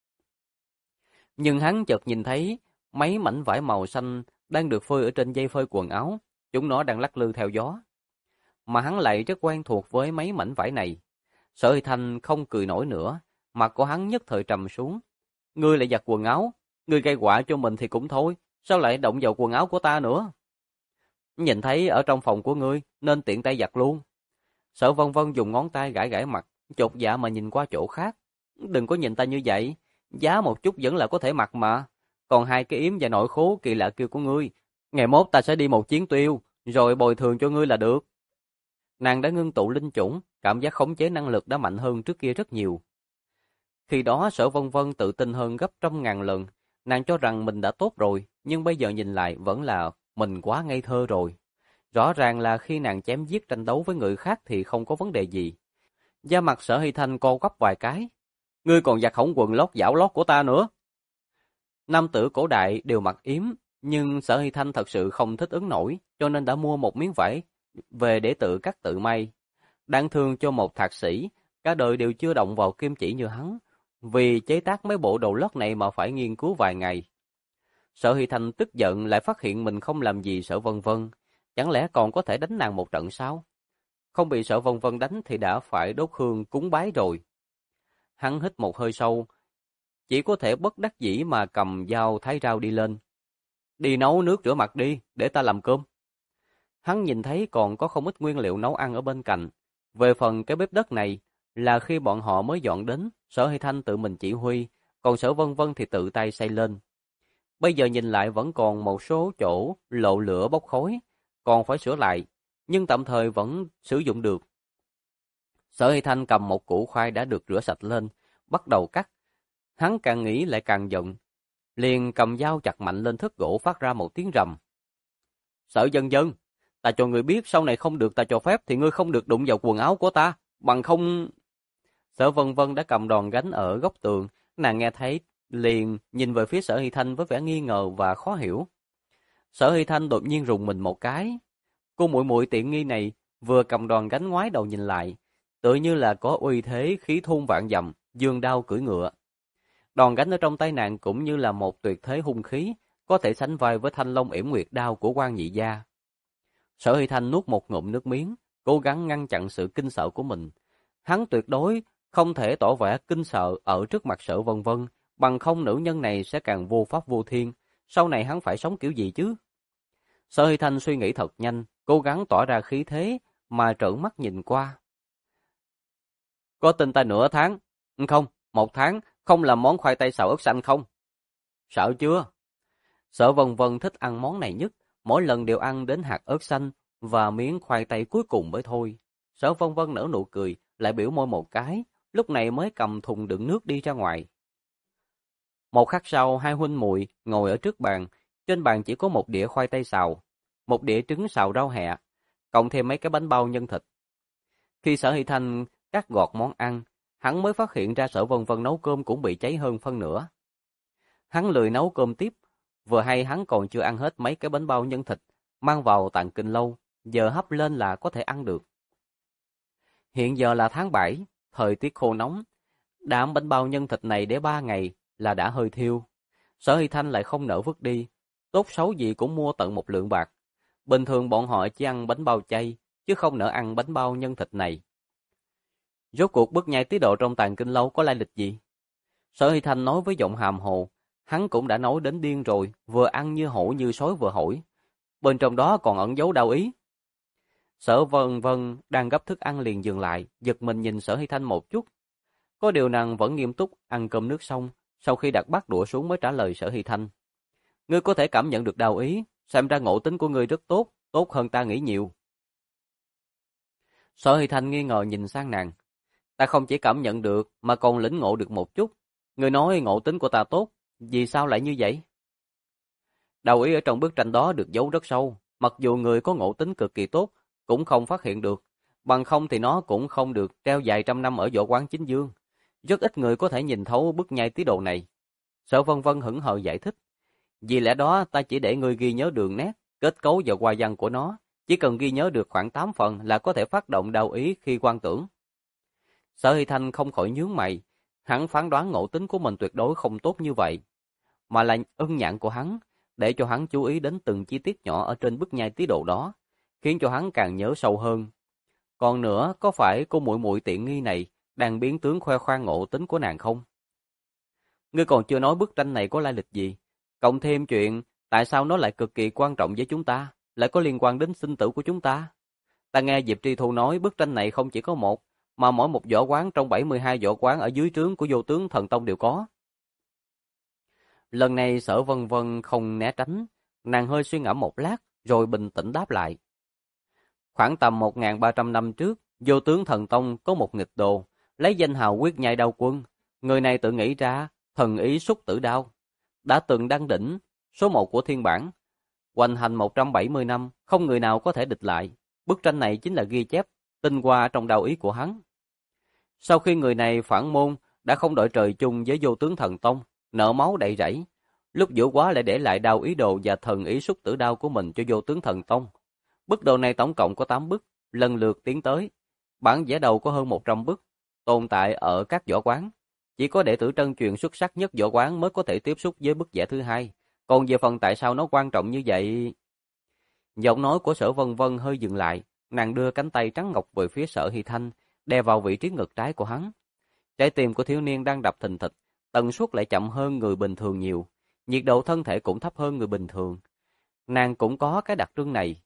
Nhưng hắn chợt nhìn thấy mấy mảnh vải màu xanh đang được phơi ở trên dây phơi quần áo, chúng nó đang lắc lư theo gió. Mà hắn lại rất quen thuộc với mấy mảnh vải này. Sở Hy Thanh không cười nổi nữa, mặt của hắn nhất thời trầm xuống. Ngươi lại giặt quần áo, ngươi gây họa cho mình thì cũng thôi, sao lại động vào quần áo của ta nữa? Nhìn thấy ở trong phòng của ngươi nên tiện tay giặt luôn. Sở Vân Vân dùng ngón tay gãi gãi mặt, chột dạ mà nhìn qua chỗ khác. Đừng có nhìn ta như vậy, giá một chút vẫn là có thể mặc mà. Còn hai cái yếm và nội khố kỳ lạ kia của ngươi, ngày mốt ta sẽ đi một chuyến tiêu, rồi bồi thường cho ngươi là được. Nàng đã ngưng tụ linh chủng, cảm giác khống chế năng lực đã mạnh hơn trước kia rất nhiều. Khi đó Sở Vân Vân tự tin hơn gấp trăm ngàn lần, nàng cho rằng mình đã tốt rồi, nhưng bây giờ nhìn lại vẫn là mình quá ngây thơ rồi. Rõ ràng là khi nàng chém giết tranh đấu với người khác thì không có vấn đề gì. Da mặt Sở Hy Thanh co quắp vài cái. Ngươi còn giặt hỏng quần lót giảo lót của ta nữa. Nam tử cổ đại đều mặc yếm, nhưng Sở Hy Thanh thật sự không thích ứng nổi, cho nên đã mua một miếng vải về để tự cắt tự may. Đáng thương cho một thạc sĩ, cả đời đều chưa động vào kim chỉ như hắn, vì chế tác mấy bộ đồ lót này mà phải nghiên cứu vài ngày. Sở Hy Thanh tức giận lại phát hiện mình không làm gì Sở Vân Vân, chẳng lẽ còn có thể đánh nàng một trận sao? Không bị Sở Vân Vân đánh thì đã phải đốt hương cúng bái rồi. Hắn hít một hơi sâu, chỉ có thể bất đắc dĩ mà cầm dao thái rau đi lên. Đi nấu nước rửa mặt đi, để ta làm cơm. Hắn nhìn thấy còn có không ít nguyên liệu nấu ăn ở bên cạnh. Về phần cái bếp đất này, là khi bọn họ mới dọn đến, Sở Hy Thanh tự mình chỉ huy, còn Sở Vân Vân thì tự tay xây lên. Bây giờ nhìn lại vẫn còn một số chỗ lộ lửa bốc khói, còn phải sửa lại, nhưng tạm thời vẫn sử dụng được. Sở Hy Thanh cầm một củ khoai đã được rửa sạch lên, bắt đầu cắt. Hắn càng nghĩ lại càng giận, liền cầm dao chặt mạnh lên thớt gỗ phát ra một tiếng rầm. Sở Dân Dân, ta cho ngươi biết sau này không được ta cho phép thì ngươi không được đụng vào quần áo của ta, bằng không... Sở Vân Vân đã cầm đòn gánh ở góc tường, nàng nghe thấy liền nhìn về phía Sở Hy Thanh với vẻ nghi ngờ và khó hiểu. Sở Hy Thanh đột nhiên rùng mình một cái. Cô muội muội tiện nghi này vừa cầm đòn gánh ngoái đầu nhìn lại, tựa như là có uy thế khí thôn vạn dặm, giương đao cưỡi ngựa. Đòn gánh ở trong tay nàng cũng như là một tuyệt thế hung khí, có thể sánh vai với thanh long yểm nguyệt đao của Quan Nhị gia. Sở Hy Thanh nuốt một ngụm nước miếng, cố gắng ngăn chặn sự kinh sợ của mình. Hắn tuyệt đối không thể tỏ vẻ kinh sợ ở trước mặt Sở Vân Vân, bằng không nữ nhân này sẽ càng vô pháp vô thiên. Sau này hắn phải sống kiểu gì chứ? Sở Hy Thanh suy nghĩ thật nhanh, cố gắng tỏ ra khí thế mà trợn mắt nhìn qua. Có tin ta nửa tháng? Không, 1 tháng, không làm món khoai tây xào ớt xanh không? Sợ chưa? Sở Vân Vân thích ăn món này nhất, mỗi lần đều ăn đến hạt ớt xanh và miếng khoai tây cuối cùng mới thôi. Sở Vân Vân nở nụ cười, lại biểu môi một cái, lúc này mới cầm thùng đựng nước đi ra ngoài. Một khắc sau, hai huynh muội ngồi ở trước bàn, trên bàn chỉ có một đĩa khoai tây xào, một đĩa trứng xào rau hẹ, cộng thêm mấy cái bánh bao nhân thịt. Khi Sở Hy Thanh cắt gọt món ăn, hắn mới phát hiện ra Sở Vân Vân nấu cơm cũng bị cháy hơn phân nửa. Hắn lười nấu cơm tiếp, vừa hay hắn còn chưa ăn hết mấy cái bánh bao nhân thịt, mang vào Tạng Kinh Lâu, giờ hấp lên là có thể ăn được. Hiện giờ là tháng 7, thời tiết khô nóng, đạm bánh bao nhân thịt này để 3 ngày là đã hơi thiêu. Sở Hy Thanh lại không nỡ vứt đi, tốt xấu gì cũng mua tận 1 lượng bạc. Bình thường bọn họ chỉ ăn bánh bao chay, chứ không nỡ ăn bánh bao nhân thịt này. Rốt cuộc bức nhai tí độ trong Tạng Kinh Lâu có lai lịch gì? Sở Hy Thanh nói với giọng hàm hồ, hắn cũng đã nói đến điên rồi, vừa ăn như hổ như sói vừa hỏi. Bên trong đó còn ẩn giấu đau ý. Sở Vân Vân đang gấp thức ăn liền dừng lại, giật mình nhìn Sở Hy Thanh một chút. Có điều nàng vẫn nghiêm túc ăn cơm nước xong, sau khi đặt bát đũa xuống mới trả lời Sở Hy Thanh. Ngươi có thể cảm nhận được đau ý, xem ra ngộ tính của ngươi rất tốt, tốt hơn ta nghĩ nhiều. Sở Hy Thanh nghi ngờ nhìn sang nàng. Ta không chỉ cảm nhận được mà còn lĩnh ngộ được một chút. Ngươi nói ngộ tính của ta tốt, vì sao lại như vậy? Đau ý ở trong bức tranh đó được giấu rất sâu, mặc dù người có ngộ tính cực kỳ tốt, cũng không phát hiện được, bằng không thì nó cũng không được treo vài trăm năm ở võ quán chính dương. Rất ít người có thể nhìn thấu bức nhai tí đồ này. Sở Vân Vân hững hờ giải thích. Vì lẽ đó ta chỉ để ngươi ghi nhớ đường nét, kết cấu và hoa văn của nó, chỉ cần ghi nhớ được khoảng 8 phần là có thể phát động đau ý khi quan tưởng. Sở Hy Thanh không khỏi nhướng mày, hắn phán đoán ngộ tính của mình tuyệt đối không tốt như vậy, mà là ưng nhãn của hắn, để cho hắn chú ý đến từng chi tiết nhỏ ở trên bức nhai tí đồ đó, khiến cho hắn càng nhớ sâu hơn. Còn nữa, có phải cô muội muội tiện nghi này đang biến tướng khoe khoang ngộ tính của nàng không? Ngươi còn chưa nói bức tranh này có lai lịch gì, cộng thêm chuyện tại sao nó lại cực kỳ quan trọng với chúng ta, lại có liên quan đến sinh tử của chúng ta. Ta nghe Diệp Tri Thu nói bức tranh này không chỉ có một, mà mỗi một võ quán trong 72 võ quán ở dưới trướng của Vô Tướng Thần Tông đều có. Lần này Sở Vân Vân không né tránh, nàng hơi suy ngẫm một lát, rồi bình tĩnh đáp lại. Khoảng tầm 1.300 năm trước, Vô Tướng Thần Tông có một nghịch đồ, lấy danh hào quyết nhai đao quân. Người này tự nghĩ ra thần ý xúc tử đao, đã từng đăng đỉnh số 1 của thiên bản. Hoành hành 170 năm, không người nào có thể địch lại. Bức tranh này chính là ghi chép tinh hoa trong đao ý của hắn. Sau khi người này phản môn, đã không đội trời chung với Vô Tướng Thần Tông, nợ máu đầy rẫy. Lúc giỗ quá lại để lại đao ý đồ và thần ý xúc tử đao của mình cho Vô Tướng Thần Tông. Bức đồ này tổng cộng có 8 bức, lần lượt tiến tới. Bản vẽ đầu có hơn 100 bức, tồn tại ở các võ quán. Chỉ có đệ tử chân truyền xuất sắc nhất võ quán mới có thể tiếp xúc với bức vẽ thứ hai. Còn về phần tại sao nó quan trọng như vậy... Giọng nói của Sở Vân Vân hơi dừng lại, nàng đưa cánh tay trắng ngọc về phía Sở Hy Thanh, đè vào vị trí ngực trái của hắn. Trái tim của thiếu niên đang đập thình thịch, tần suất lại chậm hơn người bình thường nhiều, nhiệt độ thân thể cũng thấp hơn người bình thường. Nàng cũng có cái đặc trưng này.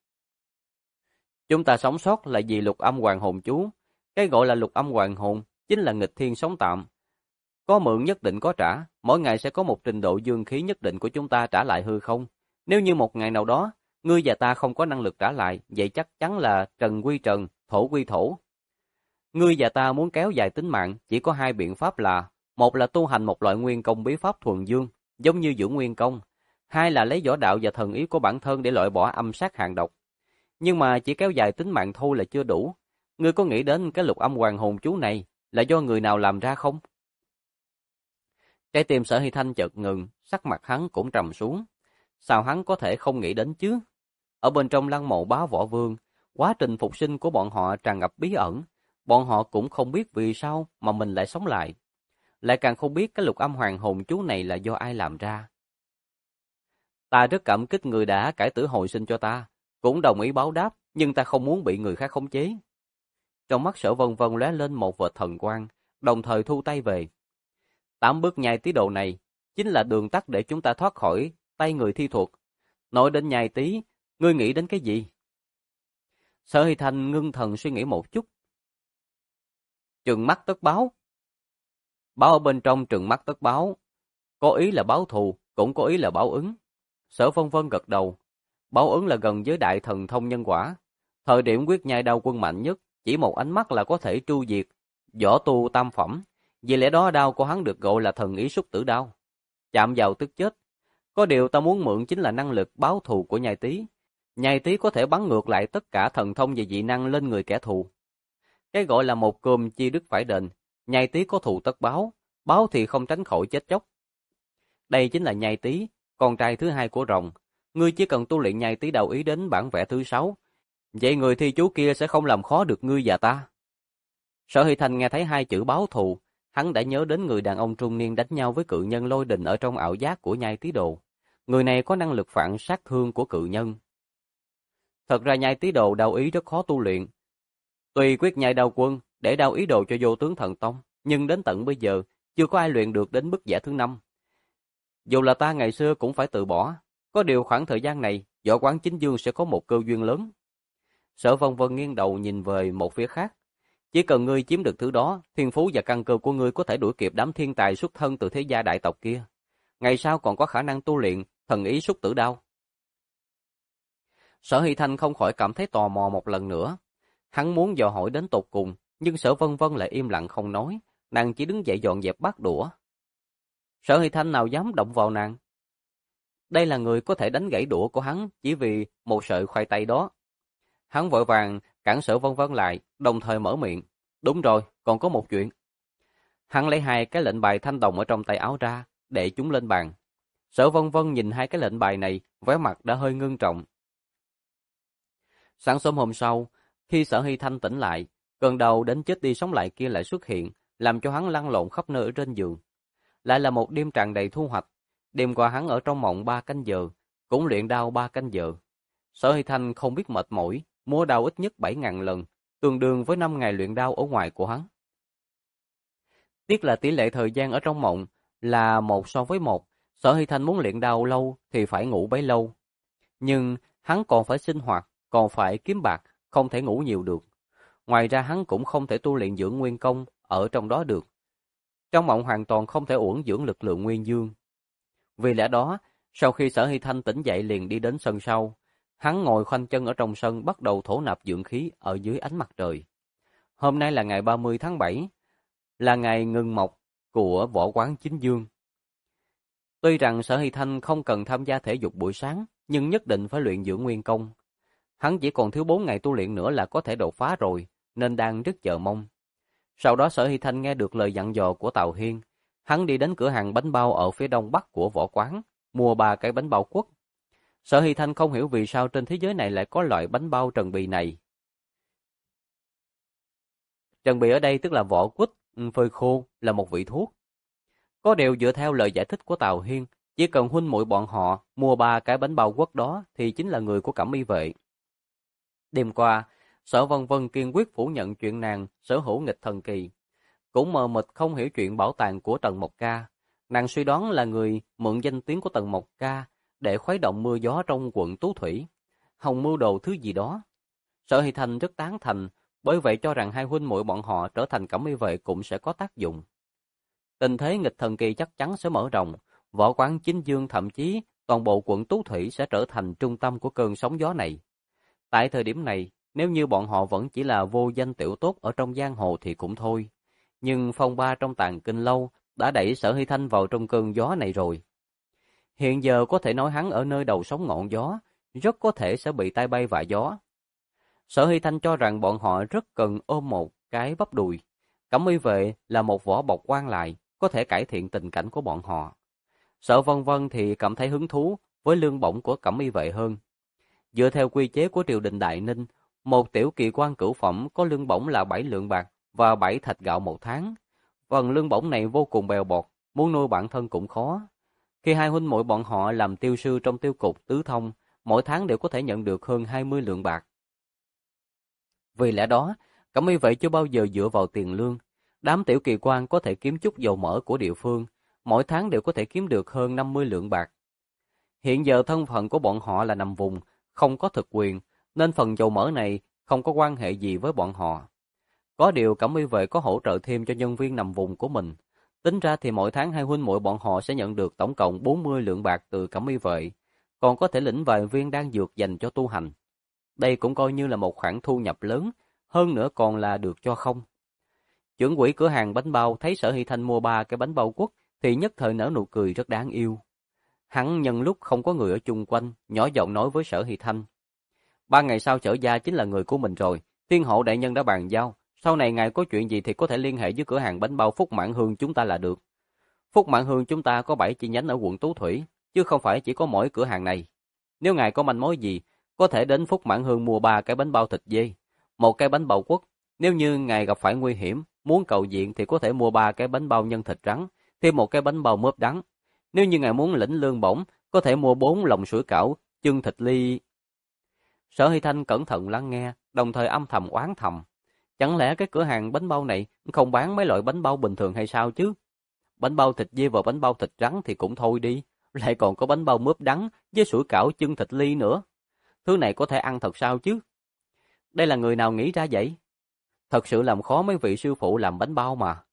Chúng ta sống sót là vì lục âm hoàng hồn chú. Cái gọi là lục âm hoàng hồn chính là nghịch thiên sống tạm. Có mượn nhất định có trả, mỗi ngày sẽ có một trình độ dương khí nhất định của chúng ta trả lại hư không. Nếu như một ngày nào đó, ngươi và ta không có năng lực trả lại, vậy chắc chắn là trần quy trần, thổ quy thổ. Ngươi và ta muốn kéo dài tính mạng, chỉ có 2 biện pháp là, một là tu hành một loại nguyên công bí pháp thuần dương, giống như dưỡng nguyên công, hai là lấy võ đạo và thần ý của bản thân để loại bỏ âm sát hàn độc. Nhưng mà chỉ kéo dài tính mạng thôi là chưa đủ. Ngươi có nghĩ đến cái lục âm hoàng hồn chú này là do người nào làm ra không? Trái tim Sở Hy Thanh chợt ngừng, sắc mặt hắn cũng trầm xuống. Sao hắn có thể không nghĩ đến chứ? Ở bên trong lăng mộ Bá Võ Vương, quá trình phục sinh của bọn họ tràn ngập bí ẩn. Bọn họ cũng không biết vì sao mà mình lại sống lại. Lại càng không biết cái lục âm hoàng hồn chú này là do ai làm ra. Ta rất cảm kích người đã cải tử hồi sinh cho ta, cũng đồng ý báo đáp, nhưng ta không muốn bị người khác khống chế. Trong mắt Sở Vân Vân lóe lên một vệt thần quang, đồng thời thu tay về. 8 bước nhai tí độ này chính là đường tắt để chúng ta thoát khỏi tay người thi thuật. Nói đến nhai tí, ngươi nghĩ đến cái gì? Sở Hy Thanh ngưng thần suy nghĩ một chút. Trừng mắt tất báo. Báo ở bên trong trừng mắt tất báo. Có ý là báo thù, cũng có ý là báo ứng. Sở Vân Vân gật đầu. Báo ứng là gần với đại thần thông nhân quả. Thời điểm quyết nhai đao quân mạnh nhất, chỉ một ánh mắt là có thể tru diệt võ tu tam phẩm. Vì lẽ đó đao của hắn được gọi là thần ý xúc tử đao. Chạm vào tức chết. Có điều ta muốn mượn chính là năng lực báo thù của nhai tí. Nhai tí có thể bắn ngược lại tất cả thần thông và dị năng lên người kẻ thù. Cái gọi là một cơm chi đức phải đền. Nhai tí có thù tất báo, báo thì không tránh khỏi chết chóc. Đây chính là nhai tí, con trai thứ hai của rồng. ngươi chỉ cần tu luyện nhai tí đầu ý đến bản vẽ thứ 6. Vậy người thi chú kia sẽ không làm khó được ngươi và ta. Sở Hy Thanh nghe thấy hai chữ báo thù, hắn đã nhớ đến người đàn ông trung niên đánh nhau với cự nhân lôi đình ở trong ảo giác của nhai tí đồ. Người này có năng lực phản sát thương của cự nhân. Thật ra nhai tí đồ đao ý rất khó tu luyện. Tuy quyết nhai đao quân để đao ý đồ cho vô tướng thần tông, nhưng đến tận bây giờ chưa có ai luyện được đến mức giả thứ 5. Dù là ta ngày xưa cũng phải từ bỏ, có điều khoảng thời gian này, Võ Quán Chính Dương sẽ có một cơ duyên lớn. Sở Vân Vân nghiêng đầu nhìn về một phía khác. Chỉ cần ngươi chiếm được thứ đó, thiên phú và căn cơ của ngươi có thể đuổi kịp đám thiên tài xuất thân từ thế gia đại tộc kia. Ngày sau còn có khả năng tu luyện thần ý xuất tử đao. Sở Hy Thanh không khỏi cảm thấy tò mò một lần nữa. Hắn muốn dò hỏi đến tột cùng, nhưng Sở Vân Vân lại im lặng không nói, nàng chỉ đứng dậy dọn dẹp bát đũa. Sở Hy Thanh nào dám động vào nàng? Đây là người có thể đánh gãy đũa của hắn chỉ vì một sợi khoai tây đó. Hắn vội vàng cản Sở Vân Vân lại, đồng thời mở miệng. Đúng rồi, còn có một chuyện. Hắn lấy hai cái lệnh bài thanh đồng ở trong tay áo ra, để chúng lên bàn. Sở Vân Vân nhìn hai cái lệnh bài này, vẻ mặt đã hơi ngưng trọng. Sáng sớm hôm sau, khi Sở Hy Thanh tỉnh lại, cơn đau đến chết đi sống lại kia lại xuất hiện, làm cho hắn lăn lộn khắp nơi ở trên giường. Lại là một đêm tràn đầy thu hoạch. Đêm qua hắn ở trong mộng 3 canh giờ, cũng luyện đao 3 canh giờ. Sở Hy Thanh không biết mệt mỏi, mua đao ít nhất 7.000 lần, tương đương với 5 ngày luyện đao ở ngoài của hắn. Tiếc là tỷ lệ thời gian ở trong mộng là 1 so với 1, Sở Hy Thanh muốn luyện đao lâu thì phải ngủ bấy lâu. Nhưng hắn còn phải sinh hoạt, còn phải kiếm bạc, không thể ngủ nhiều được. Ngoài ra hắn cũng không thể tu luyện dưỡng nguyên công ở trong đó được. Trong mộng hoàn toàn không thể uổng dưỡng lực lượng nguyên dương. Vì lẽ đó, sau khi Sở Hy Thanh tỉnh dậy liền đi đến sân sau, hắn ngồi khoanh chân ở trong sân bắt đầu thổ nạp dưỡng khí ở dưới ánh mặt trời. Hôm nay là ngày 30 tháng 7, là ngày ngưng mộc của Võ Quán Chính Dương. Tuy rằng Sở Hy Thanh không cần tham gia thể dục buổi sáng, nhưng nhất định phải luyện dưỡng nguyên công. Hắn chỉ còn thiếu 4 ngày tu luyện nữa là có thể đột phá rồi, nên đang rất chờ mong. Sau đó Sở Hy Thanh nghe được lời dặn dò của Tào Hiên. Hắn đi đến cửa hàng bánh bao ở phía đông bắc của Võ Quán, mua 3 cái bánh bao quất. Sở Hy Thanh không hiểu vì sao trên thế giới này lại có loại bánh bao trần bì này. Trần bì ở đây tức là vỏ quýt phơi khô, là một vị thuốc. Có điều dựa theo lời giải thích của Tào Hiên, chỉ cần huynh muội bọn họ mua 3 cái bánh bao quất đó thì chính là người của Cẩm Y vệ. Đêm qua, Sở Vân Vân kiên quyết phủ nhận chuyện nàng sở hữu nghịch thần kỳ. Cũng mờ mịt không hiểu chuyện bảo tàng của Tần Mộc Ca. Nàng suy đoán là người mượn danh tiếng của Tần Mộc Ca để khuấy động mưa gió trong quận Tú Thủy, hòng mưu đồ thứ gì đó. Sở Hy Thanh rất tán thành, bởi vậy cho rằng hai huynh muội bọn họ trở thành Cẩm Y vệ cũng sẽ có tác dụng. Tình thế nghịch thần kỳ chắc chắn sẽ mở rộng, Võ Quán Chính Dương thậm chí toàn bộ quận Tú Thủy sẽ trở thành trung tâm của cơn sóng gió này. Tại thời điểm này, nếu như bọn họ vẫn chỉ là vô danh tiểu tốt ở trong giang hồ thì cũng thôi. Nhưng phong ba trong Tàng Kinh Lâu đã đẩy Sở Hy Thanh vào trong cơn gió này rồi. Hiện giờ có thể nói hắn ở nơi đầu sóng ngọn gió, rất có thể sẽ bị tai bay vạ gió. Sở Hy Thanh cho rằng bọn họ rất cần ôm một cái bắp đùi. Cẩm Y vệ là một vỏ bọc quan lại, có thể cải thiện tình cảnh của bọn họ. Sở Vân Vân thì cảm thấy hứng thú với lương bổng của Cẩm Y vệ hơn. Dựa theo quy chế của triều đình Đại Ninh, một tiểu kỳ quan cửu phẩm có lương bổng là 7 lượng bạc và 7 thạch gạo một tháng. Phần lương bổng này vô cùng bèo bọt, muốn nuôi bản thân cũng khó. Khi hai huynh muội bọn họ làm tiêu sư trong tiêu cục tứ thông, mỗi tháng đều có thể nhận được hơn 20 lượng bạc. Vì lẽ đó, Cẩm Y vệ chưa bao giờ dựa vào tiền lương. Đám tiểu kỳ quan có thể kiếm chút dầu mỡ của địa phương, mỗi tháng đều có thể kiếm được hơn 50 lượng bạc. Hiện giờ thân phận của bọn họ là nằm vùng, không có thực quyền, nên phần dầu mỡ này không có quan hệ gì với bọn họ. Có điều Cẩm Y vệ có hỗ trợ thêm cho nhân viên nằm vùng của mình. Tính ra thì mỗi tháng hai huynh muội bọn họ sẽ nhận được tổng cộng 40 lượng bạc từ Cẩm Y vệ, còn có thể lĩnh vài viên đan dược dành cho tu hành. Đây cũng coi như là một khoản thu nhập lớn, hơn nữa còn là được cho không. Trưởng quỹ cửa hàng bánh bao thấy Sở Hy Thanh mua 3 cái bánh bao quất thì nhất thời nở nụ cười rất đáng yêu. Hắn nhân lúc không có người ở chung quanh, nhỏ giọng nói với Sở Hy Thanh. 3 ngày sau Trở gia chính là người của mình rồi, Thiên hộ đại nhân đã bàn giao. Sau này ngài có chuyện gì thì có thể liên hệ với cửa hàng bánh bao Phúc Mãn Hương chúng ta là được. Phúc Mãn Hương chúng ta có 7 chi nhánh ở quận Tú Thủy, chứ không phải chỉ có mỗi cửa hàng này. Nếu ngài có manh mối gì, có thể đến Phúc Mãn Hương mua 3 cái bánh bao thịt dê, 1 cái bánh bao quất. Nếu như ngài gặp phải nguy hiểm, muốn cầu viện thì có thể mua 3 cái bánh bao nhân thịt trắng, thêm 1 cái bánh bao mướp đắng. Nếu như ngài muốn lĩnh lương bổng, có thể mua 4 lồng sủi cảo, chân thịt ly. Sở Hy Thanh cẩn thận lắng nghe, đồng thời âm thầm oán thầm. Chẳng lẽ cái cửa hàng bánh bao này không bán mấy loại bánh bao bình thường hay sao chứ? Bánh bao thịt dê và bánh bao thịt trắng thì cũng thôi đi, lại còn có bánh bao mướp đắng với sủi cảo chân thịt ly nữa. Thứ này có thể ăn thật sao chứ? Đây là người nào nghĩ ra vậy? Thật sự làm khó mấy vị sư phụ làm bánh bao mà.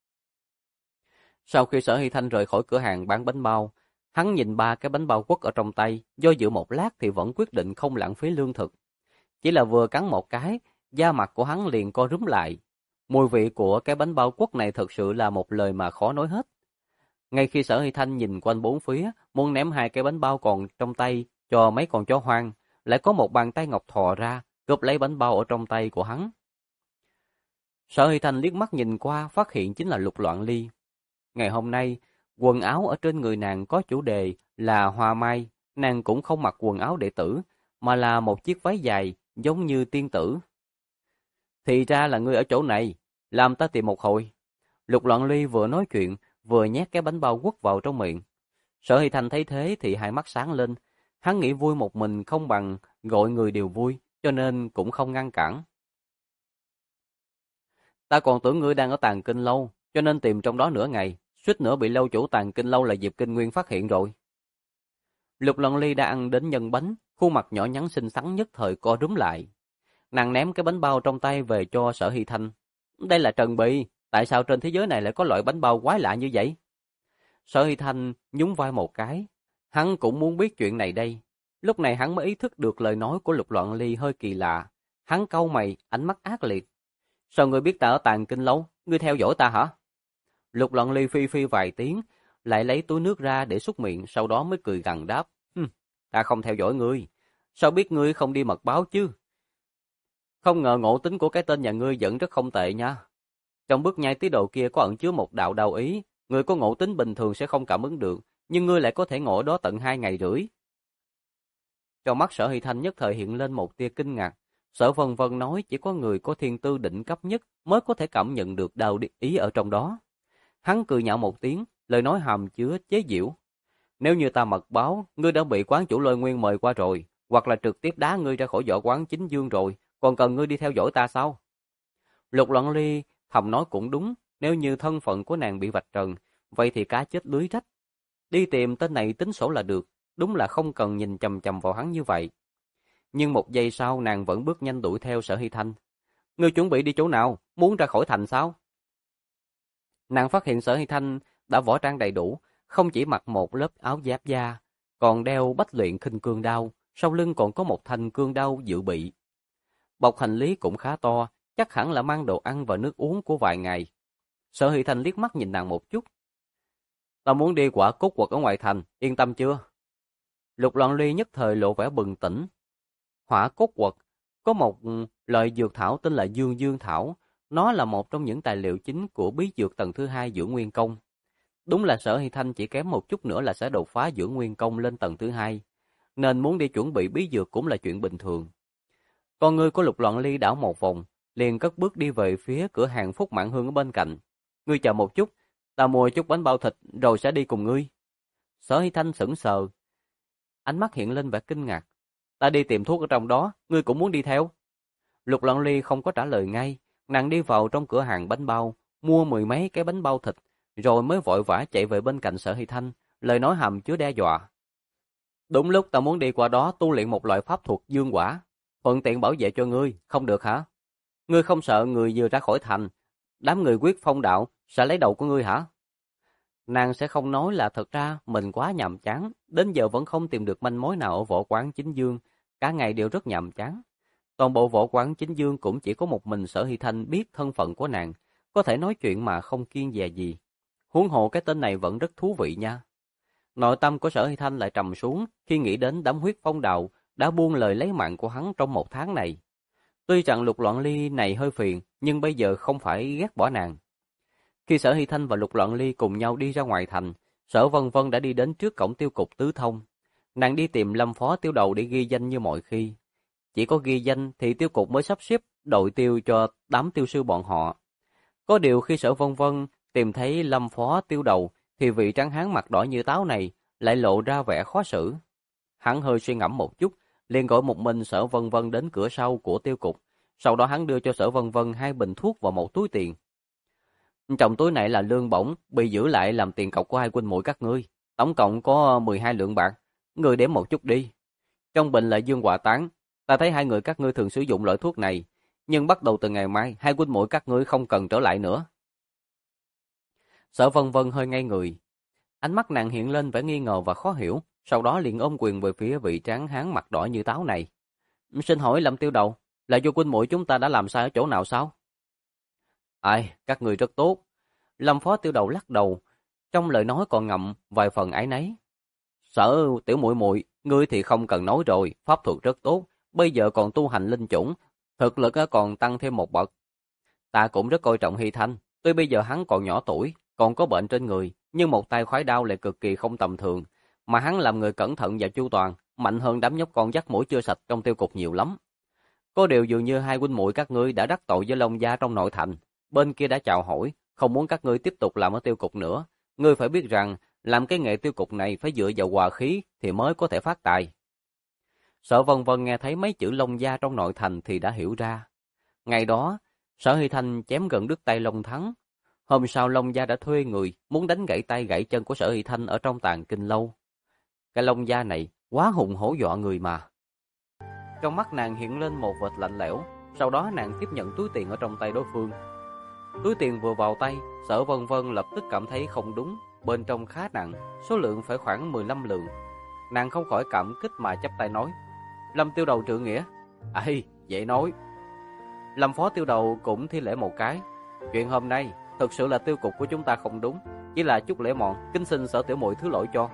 Sau khi Sở Hy Thanh rời khỏi cửa hàng bán bánh bao, hắn nhìn 3 cái bánh bao quất ở trong tay, do dự một lát thì vẫn quyết định không lãng phí lương thực. Chỉ là vừa cắn một cái, da mặt của hắn liền co rúm lại. Mùi vị của cái bánh bao quất này thật sự là một lời mà khó nói hết. Ngay khi Sở Hy Thanh nhìn quanh bốn phía, muốn ném 2 cái bánh bao còn trong tay cho mấy con chó hoang, lại có một bàn tay ngọc thò ra, cướp lấy bánh bao ở trong tay của hắn. Sở Hy Thanh liếc mắt nhìn qua, phát hiện chính là Lục Loạn Ly. Ngày hôm nay, quần áo ở trên người nàng có chủ đề là hoa mai, nàng cũng không mặc quần áo đệ tử, mà là một chiếc váy dài giống như tiên tử. Thì ra là ngươi ở chỗ này, làm ta tìm một hồi. Lục Loạn Ly vừa nói chuyện, vừa nhét cái bánh bao quất vào trong miệng. Sở Hy Thanh thấy thế thì hai mắt sáng lên, hắn nghĩ vui một mình không bằng gọi người đều vui, cho nên cũng không ngăn cản. Ta còn tưởng ngươi đang ở Tàng Kinh Lâu, cho nên tìm trong đó nửa ngày, suýt nữa bị lâu chủ Tàng Kinh Lâu là Diệp Kinh Nguyên phát hiện rồi. Lục Loạn Ly đã ăn đến nhân bánh, khuôn mặt nhỏ nhắn xinh xắn nhất thời co rúm lại. Nàng ném cái bánh bao trong tay về cho Sở Hy Thanh. Đây là Trần Bị, tại sao trên thế giới này lại có loại bánh bao quái lạ như vậy? Sở Hy Thanh nhún vai một cái, hắn cũng muốn biết chuyện này đây. Lúc này hắn mới ý thức được lời nói của Lục Loạn Ly hơi kỳ lạ. Hắn cau mày, ánh mắt ác liệt. Sao ngươi biết ta ở Tàng Kinh Lâu? Ngươi theo dõi ta hả? Lục Loạn Ly phi phi vài tiếng, lại lấy túi nước ra để súc miệng, sau đó mới cười gằn đáp. Ta không theo dõi ngươi. Sao biết ngươi không đi mật báo chứ? Không ngờ ngộ tính của cái tên nhà ngươi vẫn rất không tệ nha. Trong bước nhai tí đồ kia có ẩn chứa một đạo đao ý. Người có ngộ tính bình thường sẽ không cảm ứng được, nhưng ngươi lại có thể ngộ đó tận 2 ngày rưỡi. Trong mắt Sở Hy Thanh nhất thời hiện lên một tia kinh ngạc. Sở Vân Vân nói chỉ có người có thiên tư đỉnh cấp nhất mới có thể cảm nhận được đạo ý ở trong đó. Hắn cười nhạo một tiếng, lời nói hàm chứa chế giễu. Nếu như ta mật báo, ngươi đã bị quán chủ Lôi Nguyên mời qua rồi, hoặc là trực tiếp đá ngươi ra khỏi võ quán Chính Dương rồi, còn cần ngươi đi theo dõi ta sao? Lục Loạn Ly thầm nói cũng đúng, nếu như thân phận của nàng bị vạch trần, vậy thì cá chết lưới rách. Đi tìm tên này tính sổ là được, đúng là không cần nhìn chằm chằm vào hắn như vậy. Nhưng một giây sau nàng vẫn bước nhanh đuổi theo Sở Hy Thanh. Ngươi chuẩn bị đi chỗ nào? Muốn ra khỏi thành sao? Nàng phát hiện Sở Hy Thanh đã võ trang đầy đủ, không chỉ mặc một lớp áo giáp da, còn đeo bách luyện khinh cương đao, sau lưng còn có một thanh cương đao dự bị. Bọc hành lý cũng khá to, chắc hẳn là mang đồ ăn và nước uống của vài ngày. Sở Hy Thanh liếc mắt nhìn nàng một chút. Ta muốn đi Quả Cốt Quật ở ngoài thành, yên tâm chưa? Lục Loạn Ly nhất thời lộ vẻ bừng tỉnh. Hỏa Cốt Quật có một loại dược thảo tên là Dương Dương Thảo, nó là một trong những tài liệu chính của bí dược tầng thứ 2 Dưỡng Nguyên Công. Đúng là Sở Hy Thanh chỉ kém một chút nữa là sẽ đột phá Dưỡng Nguyên Công lên tầng thứ 2, nên muốn đi chuẩn bị bí dược cũng là chuyện bình thường. Con ngươi của Lục Loạn Ly đảo một vòng, liền cất bước đi về phía cửa hàng Phúc Mãn Hương ở bên cạnh. Ngươi chờ một chút, ta mua chút bánh bao thịt rồi sẽ đi cùng ngươi. Sở Hy Thanh sững sờ, ánh mắt hiện lên vẻ kinh ngạc. Ta đi tìm thuốc ở trong đó, ngươi cũng muốn đi theo? Lục Loạn Ly không có trả lời ngay, nàng đi vào trong cửa hàng bánh bao, mua 10 mấy cái bánh bao thịt, rồi mới vội vã chạy về bên cạnh Sở Hy Thanh, lời nói hàm chứa đe dọa. Đúng lúc ta muốn đi qua đó tu luyện một loại pháp thuật dương quả, thuận tiện bảo vệ cho ngươi, không được hả? Ngươi không sợ người vừa ra khỏi thành, đám người quyết phong đạo sẽ lấy đầu của ngươi hả? Nàng sẽ không nói là thật ra mình quá nhàm chán, đến giờ vẫn không tìm được manh mối nào ở võ quán Chính Dương, cả ngày đều rất nhàm chán. Toàn bộ võ quán Chính Dương cũng chỉ có một mình Sở Hy Thanh biết thân phận của nàng, có thể nói chuyện mà không kiêng dè gì. Huống hồ cái tên này vẫn rất thú vị nha. Nội tâm của Sở Hy Thanh lại trầm xuống khi nghĩ đến đám huyết phong đạo đã buông lời lấy mạng của hắn trong 1 tháng này. Tuy rằng Lục Loạn Ly này hơi phiền, nhưng bây giờ không phải ghét bỏ nàng. Khi Sở Hy Thanh và Lục Loạn Ly cùng nhau đi ra ngoài thành, Sở Vân Vân đã đi đến trước cổng tiêu cục Tứ Thông. Nàng đi tìm Lâm Phó Tiêu Đầu để ghi danh như mọi khi. Chỉ có ghi danh thì tiêu cục mới sắp xếp đội tiêu cho đám tiêu sư bọn họ. Có điều khi Sở Vân Vân tìm thấy Lâm Phó Tiêu Đầu thì vị trắng hán mặt đỏ như táo này lại lộ ra vẻ khó xử. Hắn hơi suy ngẫm một chút, liền gọi một mình Sở Vân Vân đến cửa sau của tiêu cục. Sau đó hắn đưa cho Sở Vân Vân 2 bình thuốc và một túi tiền. Trong túi này là lương bổng bị giữ lại làm tiền cọc của 2 huynh muội các ngươi. Tổng cộng có 12 lượng bạc. Ngươi đếm một chút đi. Trong bình là dương hỏa tán. Ta thấy 2 người các ngươi thường sử dụng loại thuốc này. Nhưng bắt đầu từ ngày mai, 2 huynh muội các ngươi không cần trở lại nữa. Sở Vân Vân hơi ngây người. Ánh mắt nàng hiện lên vẻ nghi ngờ và khó hiểu. Sau đó liền ôm quyền về phía vị tráng hán mặt đỏ như táo này. Xin hỏi Lâm Tiêu Đầu, là do huynh muội chúng ta đã làm sai ở chỗ nào sao? Ai, các người rất tốt. Lâm Phó Tiêu Đầu lắc đầu, trong lời nói còn ngậm vài phần áy náy. Sở tiểu muội muội, ngươi thì không cần nói rồi, pháp thuật rất tốt, bây giờ còn tu hành linh chủng, thực lực còn tăng thêm một bậc. Ta cũng rất coi trọng Hy Thanh, tuy bây giờ hắn còn nhỏ tuổi, còn có bệnh trên người, nhưng một tay khoái đao lại cực kỳ không tầm thường, mà hắn làm người cẩn thận và chu toàn, mạnh hơn đám nhóc con dắt mũi chưa sạch trong tiêu cục nhiều lắm. Có điều dường như 2 huynh muội các ngươi đã đắc tội với Long gia trong nội thành, bên kia đã chào hỏi, không muốn các ngươi tiếp tục làm ở tiêu cục nữa. Ngươi phải biết rằng, làm cái nghề tiêu cục này phải dựa vào hòa khí thì mới có thể phát tài. Sở Vân Vân nghe thấy mấy chữ Long gia trong nội thành thì đã hiểu ra. Ngày đó, Sở Hy Thanh chém gần đứt tay Long Thắng. Hôm sau Long gia đã thuê người muốn đánh gãy tay gãy chân của Sở Hy Thanh ở trong tàng kinh lâu. Cái Long gia này quá hùng hổ dọa người mà. Trong mắt nàng hiện lên một vệt lạnh lẽo, sau đó nàng tiếp nhận túi tiền ở trong tay đối phương. Túi tiền vừa vào tay, Sở Vân Vân lập tức cảm thấy không đúng, bên trong khá nặng, số lượng phải khoảng 15 lượng. Nàng không khỏi cảm kích mà chắp tay nói: Lâm Tiêu Đầu trượng nghĩa. Ây, dễ nói. Lâm Phó Tiêu Đầu cũng thi lễ một cái. Chuyện hôm nay thực sự là tiêu cục của chúng ta không đúng, chỉ là chút lễ mọn, kính xin Sở tiểu muội thứ lỗi cho.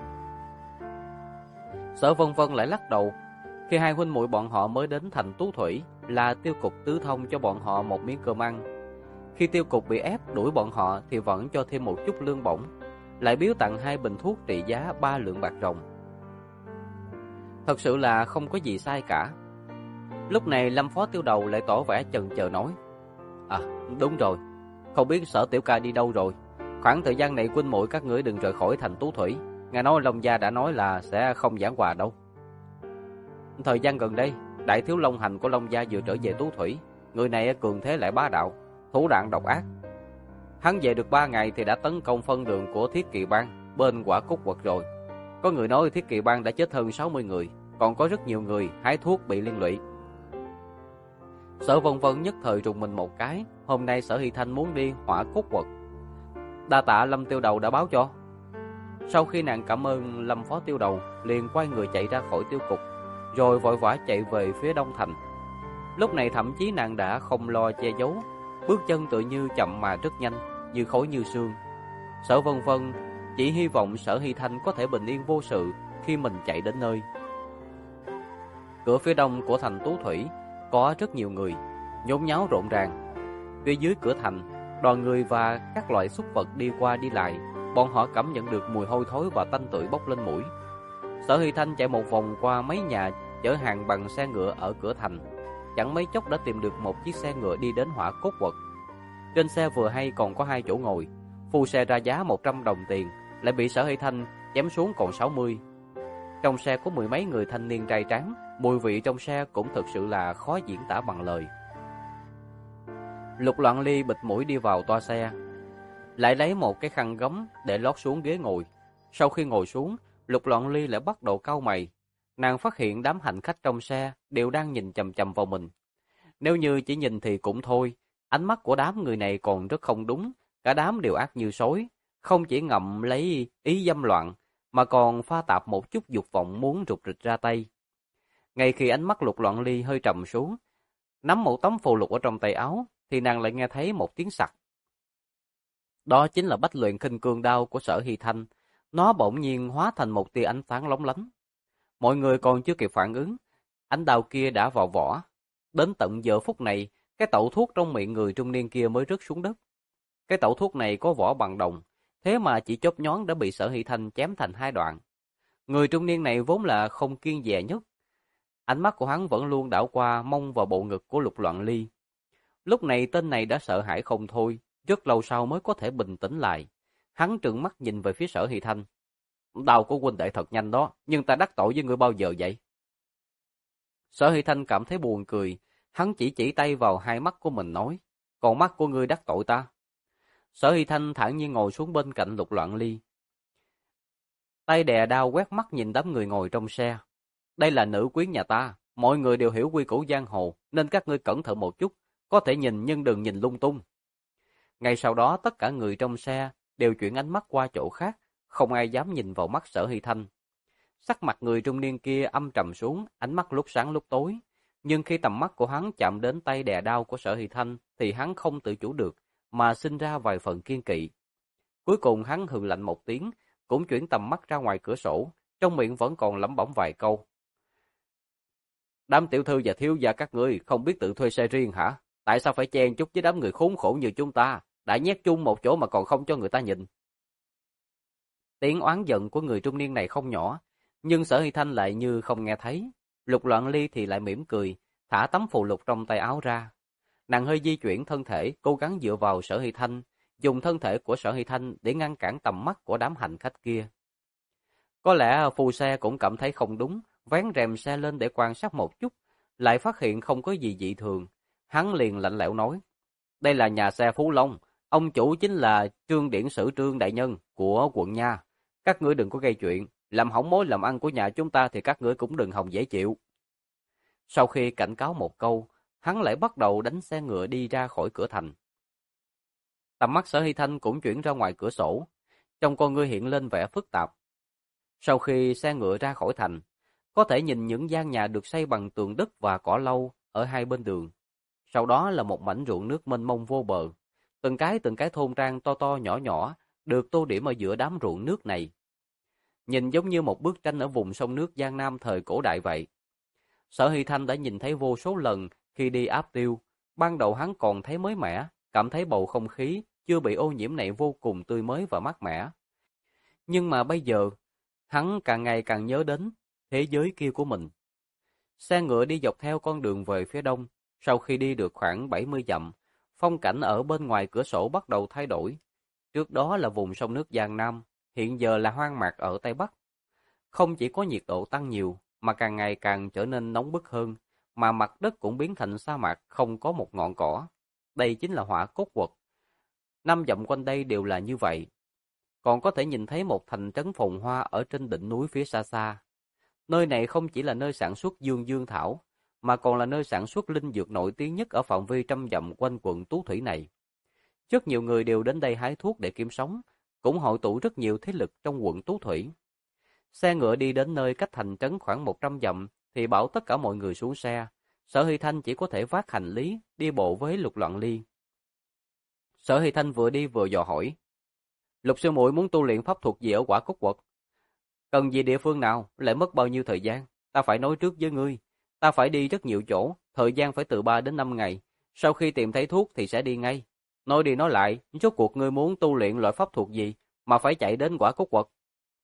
Sở Vân Vân lại lắc đầu. Khi 2 huynh muội bọn họ mới đến thành Tú Thủy, là tiêu cục tứ thông cho bọn họ một miếng cơm ăn. Khi tiêu cục bị ép đuổi bọn họ thì vẫn cho thêm một chút lương bổng, lại biếu tặng 2 bình thuốc trị giá 3 lượng bạc ròng. Thật sự là không có gì sai cả. Lúc này Lâm Phó Tiêu Đầu lại tỏ vẻ chần chờ nói: À, đúng rồi, không biết Sở tiểu ca đi đâu rồi. Khoảng thời gian này huynh muội các ngươi đừng rời khỏi thành Tú Thủy. Nghe nói Long gia đã nói là sẽ không giảng hòa đâu. Thời gian gần đây, đại thiếu Long Hành của Long gia vừa trở về Tú Thủy. Người này cường thế lại bá đạo, thủ đoạn độc ác. Hắn về được 3 ngày thì đã tấn công phân đường của Thiết Kỵ Bang bên Quả Cúc Quật rồi. Có người nói Thiết Kỵ Bang đã chết hơn 60 người, còn có rất nhiều người hái thuốc bị liên lụy. Sở Vân Vân nhất thời rùng mình một cái. Hôm nay Sở Hy Thanh muốn đi Hỏa Cúc Quật. Đa tạ Lâm Tiêu Đầu đã báo cho. Sau khi nàng cảm ơn Lâm Phó Tiêu Đầu, liền quay người chạy ra khỏi tiêu cục, rồi vội vã chạy về phía Đông Thành. Lúc này thậm chí nàng đã không lo che giấu, bước chân tự như chậm mà rất nhanh, như khói như sương. Sở Vân Vân chỉ hy vọng Sở Hy Thanh có thể bình yên vô sự khi mình chạy đến nơi. Cửa phía đông của thành Tú Thủy có rất nhiều người, nhốn nháo rộn ràng. Phía dưới cửa thành, đoàn người và các loại súc vật đi qua đi lại. Bọn họ cảm nhận được mùi hôi thối và tanh tưởi bốc lên mũi. Sở Hy Thanh chạy một vòng qua mấy nhà chở hàng bằng xe ngựa ở cửa thành, chẳng mấy chốc đã tìm được một chiếc xe ngựa đi đến Hỏa Cốt Quật. Trên xe vừa hay còn có 2 chỗ ngồi, phu xe ra giá 100 đồng tiền, lại bị Sở Hy Thanh chém xuống còn 60. Trong xe có 10 mấy người thanh niên trai tráng, mùi vị trong xe cũng thực sự là khó diễn tả bằng lời. Lục Loạn Ly bịt mũi đi vào toa xe, lại lấy một cái khăn gấm để lót xuống ghế ngồi. Sau khi ngồi xuống, Lục Loạn Ly lại bắt đầu cau mày. Nàng phát hiện đám hành khách trong xe đều đang nhìn chằm chằm vào mình. Nếu như chỉ nhìn thì cũng thôi, ánh mắt của đám người này còn rất không đúng. Cả đám đều ác như sói, không chỉ ngậm lấy ý dâm loạn, mà còn pha tạp một chút dục vọng muốn rụt rịch ra tay. Ngay khi ánh mắt Lục Loạn Ly hơi trầm xuống, nắm một tấm phù lục ở trong tay áo, thì nàng lại nghe thấy một tiếng sặc. Đó chính là bách luyện khinh cương đao của Sở Hy Thanh. Nó bỗng nhiên hóa thành một tia ánh sáng lóng lánh. Mọi người còn chưa kịp phản ứng, ánh đao kia đã vào vỏ. Đến tận giờ phút này, cái tẩu thuốc trong miệng người trung niên kia mới rớt xuống đất. Cái tẩu thuốc này có vỏ bằng đồng, thế mà chỉ chớp nhoáng đã bị Sở Hy Thanh chém thành 2 đoạn. Người trung niên này vốn là không kiêng dè nhất. Ánh mắt của hắn vẫn luôn đảo qua mông và bộ ngực của Lục Loạn Ly. Lúc này tên này đã sợ hãi không thôi, rất lâu sau mới có thể bình tĩnh lại. Hắn trừng mắt nhìn về phía Sở Hy Thanh. Đau của huynh đệ thật nhanh đó, nhưng ta đắc tội với ngươi bao giờ vậy? Sở Hy Thanh cảm thấy buồn cười, hắn chỉ tay vào hai mắt của mình nói, còn mắt của ngươi đắc tội ta. Sở Hy Thanh thản nhiên ngồi xuống bên cạnh Lục Loạn Ly. Tay đè đao quét mắt nhìn đám người ngồi trong xe. Đây là nữ quyến nhà ta, mọi người đều hiểu quy củ giang hồ, nên các ngươi cẩn thận một chút, có thể nhìn nhưng đừng nhìn lung tung. Ngay sau đó tất cả người trong xe đều chuyển ánh mắt qua chỗ khác, không ai dám nhìn vào mắt Sở Hy Thanh. Sắc mặt người trung niên kia âm trầm xuống, ánh mắt lúc sáng lúc tối. Nhưng khi tầm mắt của hắn chạm đến tay đè đao của Sở Hy Thanh, thì hắn không tự chủ được, mà sinh ra vài phần kiên kỵ. Cuối cùng hắn hừ lạnh một tiếng, cũng chuyển tầm mắt ra ngoài cửa sổ, trong miệng vẫn còn lẩm bẩm vài câu. Đám tiểu thư và thiếu gia các ngươi không biết tự thuê xe riêng hả? Tại sao phải chen chúc với đám người khốn khổ như chúng ta, đã nhét chung một chỗ mà còn không cho người ta nhìn? Tiếng oán giận của người trung niên này không nhỏ, nhưng Sở Hy Thanh lại như không nghe thấy. Lục Loạn Ly thì lại mỉm cười, thả tấm phù lục trong tay áo ra. Nàng hơi di chuyển thân thể, cố gắng dựa vào Sở Hy Thanh, dùng thân thể của Sở Hy Thanh để ngăn cản tầm mắt của đám hành khách kia. Có lẽ phù xe cũng cảm thấy không đúng, vén rèm xe lên để quan sát một chút, lại phát hiện không có gì dị thường. Hắn liền lạnh lẽo nói, đây là nhà xe Phú Long, ông chủ chính là Trương Điển Sử Trương Đại Nhân của quận Nha. Các ngươi đừng có gây chuyện, làm hỏng mối làm ăn của nhà chúng ta thì các ngươi cũng đừng hòng dễ chịu. Sau khi cảnh cáo một câu, hắn lại bắt đầu đánh xe ngựa đi ra khỏi cửa thành. Tầm mắt Sở Hy Thanh cũng chuyển ra ngoài cửa sổ, trong con ngươi hiện lên vẻ phức tạp. Sau khi xe ngựa ra khỏi thành, có thể nhìn những gian nhà được xây bằng tường đất và cỏ lau ở hai bên đường. Sau đó là một mảnh ruộng nước mênh mông vô bờ. Từng cái thôn trang to to nhỏ nhỏ được tô điểm ở giữa đám ruộng nước này. Nhìn giống như một bức tranh ở vùng sông nước Giang Nam thời cổ đại vậy. Sở Hy Thanh đã nhìn thấy vô số lần khi đi Áp Tiêu. Ban đầu hắn còn thấy mới mẻ, cảm thấy bầu không khí chưa bị ô nhiễm này vô cùng tươi mới và mát mẻ. Nhưng mà bây giờ, hắn càng ngày càng nhớ đến thế giới kia của mình. Xe ngựa đi dọc theo con đường về phía đông. Sau khi đi được khoảng 70 dặm, phong cảnh ở bên ngoài cửa sổ bắt đầu thay đổi. Trước đó là vùng sông nước Giang Nam, hiện giờ là hoang mạc ở Tây Bắc. Không chỉ có nhiệt độ tăng nhiều, mà càng ngày càng trở nên nóng bức hơn, mà mặt đất cũng biến thành sa mạc không có một ngọn cỏ. Đây chính là Hỏa Cốt Quật. 5 dặm quanh đây đều là như vậy. Còn có thể nhìn thấy một thành trấn phồn hoa ở trên đỉnh núi phía xa xa. Nơi này không chỉ là nơi sản xuất dương dương thảo, mà còn là nơi sản xuất linh dược nổi tiếng nhất ở phạm vi trăm dặm quanh quận Tú Thủy này. Rất nhiều người đều đến đây hái thuốc để kiếm sống, cũng hội tụ rất nhiều thế lực trong quận Tú Thủy. Xe ngựa đi đến nơi cách thành trấn khoảng 100 dặm, thì bảo tất cả mọi người xuống xe. Sở Hy Thanh chỉ có thể vác hành lý, đi bộ với Lục Loạn Ly. Sở Hy Thanh vừa đi vừa dò hỏi, Lục sư muội muốn tu luyện pháp thuật gì ở Hỏa Cốt Quật? Cần gì địa phương nào, lại mất bao nhiêu thời gian? Ta phải nói trước với ngươi. Ta phải đi rất nhiều chỗ, thời gian phải từ 3 đến 5 ngày. Sau khi tìm thấy thuốc thì sẽ đi ngay. Nói đi nói lại, rốt cuộc ngươi muốn tu luyện loại pháp thuật gì mà phải chạy đến Hỏa Cốt Quật?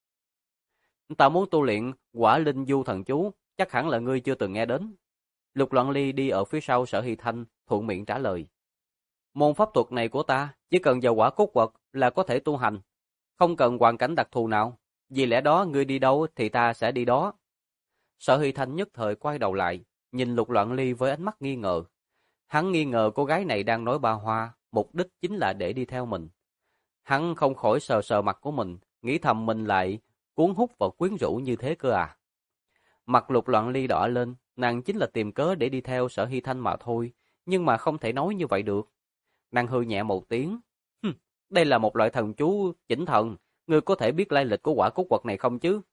Ta muốn tu luyện Hỏa Linh Du Thần Chú, chắc hẳn là ngươi chưa từng nghe đến. Lục Loạn Ly đi ở phía sau Sở Hy Thanh, thuận miệng trả lời. Môn pháp thuật này của ta, chỉ cần vào Hỏa Cốt Quật là có thể tu hành, không cần hoàn cảnh đặc thù nào. Vì lẽ đó ngươi đi đâu thì ta sẽ đi đó. Sở Hy Thanh nhất thời quay đầu lại, nhìn Lục Loạn Ly với ánh mắt nghi ngờ. Hắn nghi ngờ cô gái này đang nói ba hoa, mục đích chính là để đi theo mình. Hắn không khỏi sờ sờ mặt của mình, nghĩ thầm mình lại cuốn hút và quyến rũ như thế cơ à. Mặt Lục Loạn Ly đỏ lên, nàng chính là tìm cớ để đi theo Sở Hy Thanh mà thôi, nhưng mà không thể nói như vậy được. Nàng hừ nhẹ một tiếng. Đây là một loại thần chú chỉnh thần, ngươi có thể biết lai lịch của Hỏa Cốt Quật này không chứ?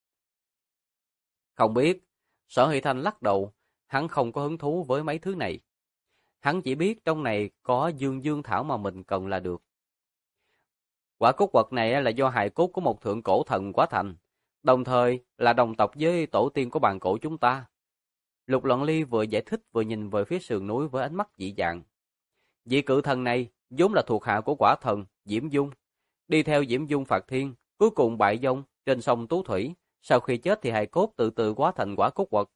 Không biết. Sở Hy Thanh lắc đầu, hắn không có hứng thú với mấy thứ này. Hắn chỉ biết trong này có dương dương thảo mà mình cần là được. Hỏa Cốt Quật này là do hài cốt của một thượng cổ thần hóa thành, đồng thời là đồng tộc với tổ tiên của bàn cổ chúng ta. Lục Loạn Ly vừa giải thích vừa nhìn về phía sườn núi với ánh mắt dị dạng. Vị cự thần này vốn là thuộc hạ của quả thần Diễm Dung, đi theo Diễm Dung phạt thiên, cuối cùng bại vong trên sông Tú Thủy, Sau khi chết thì hài cốt từ từ hóa thành quả cốt quật.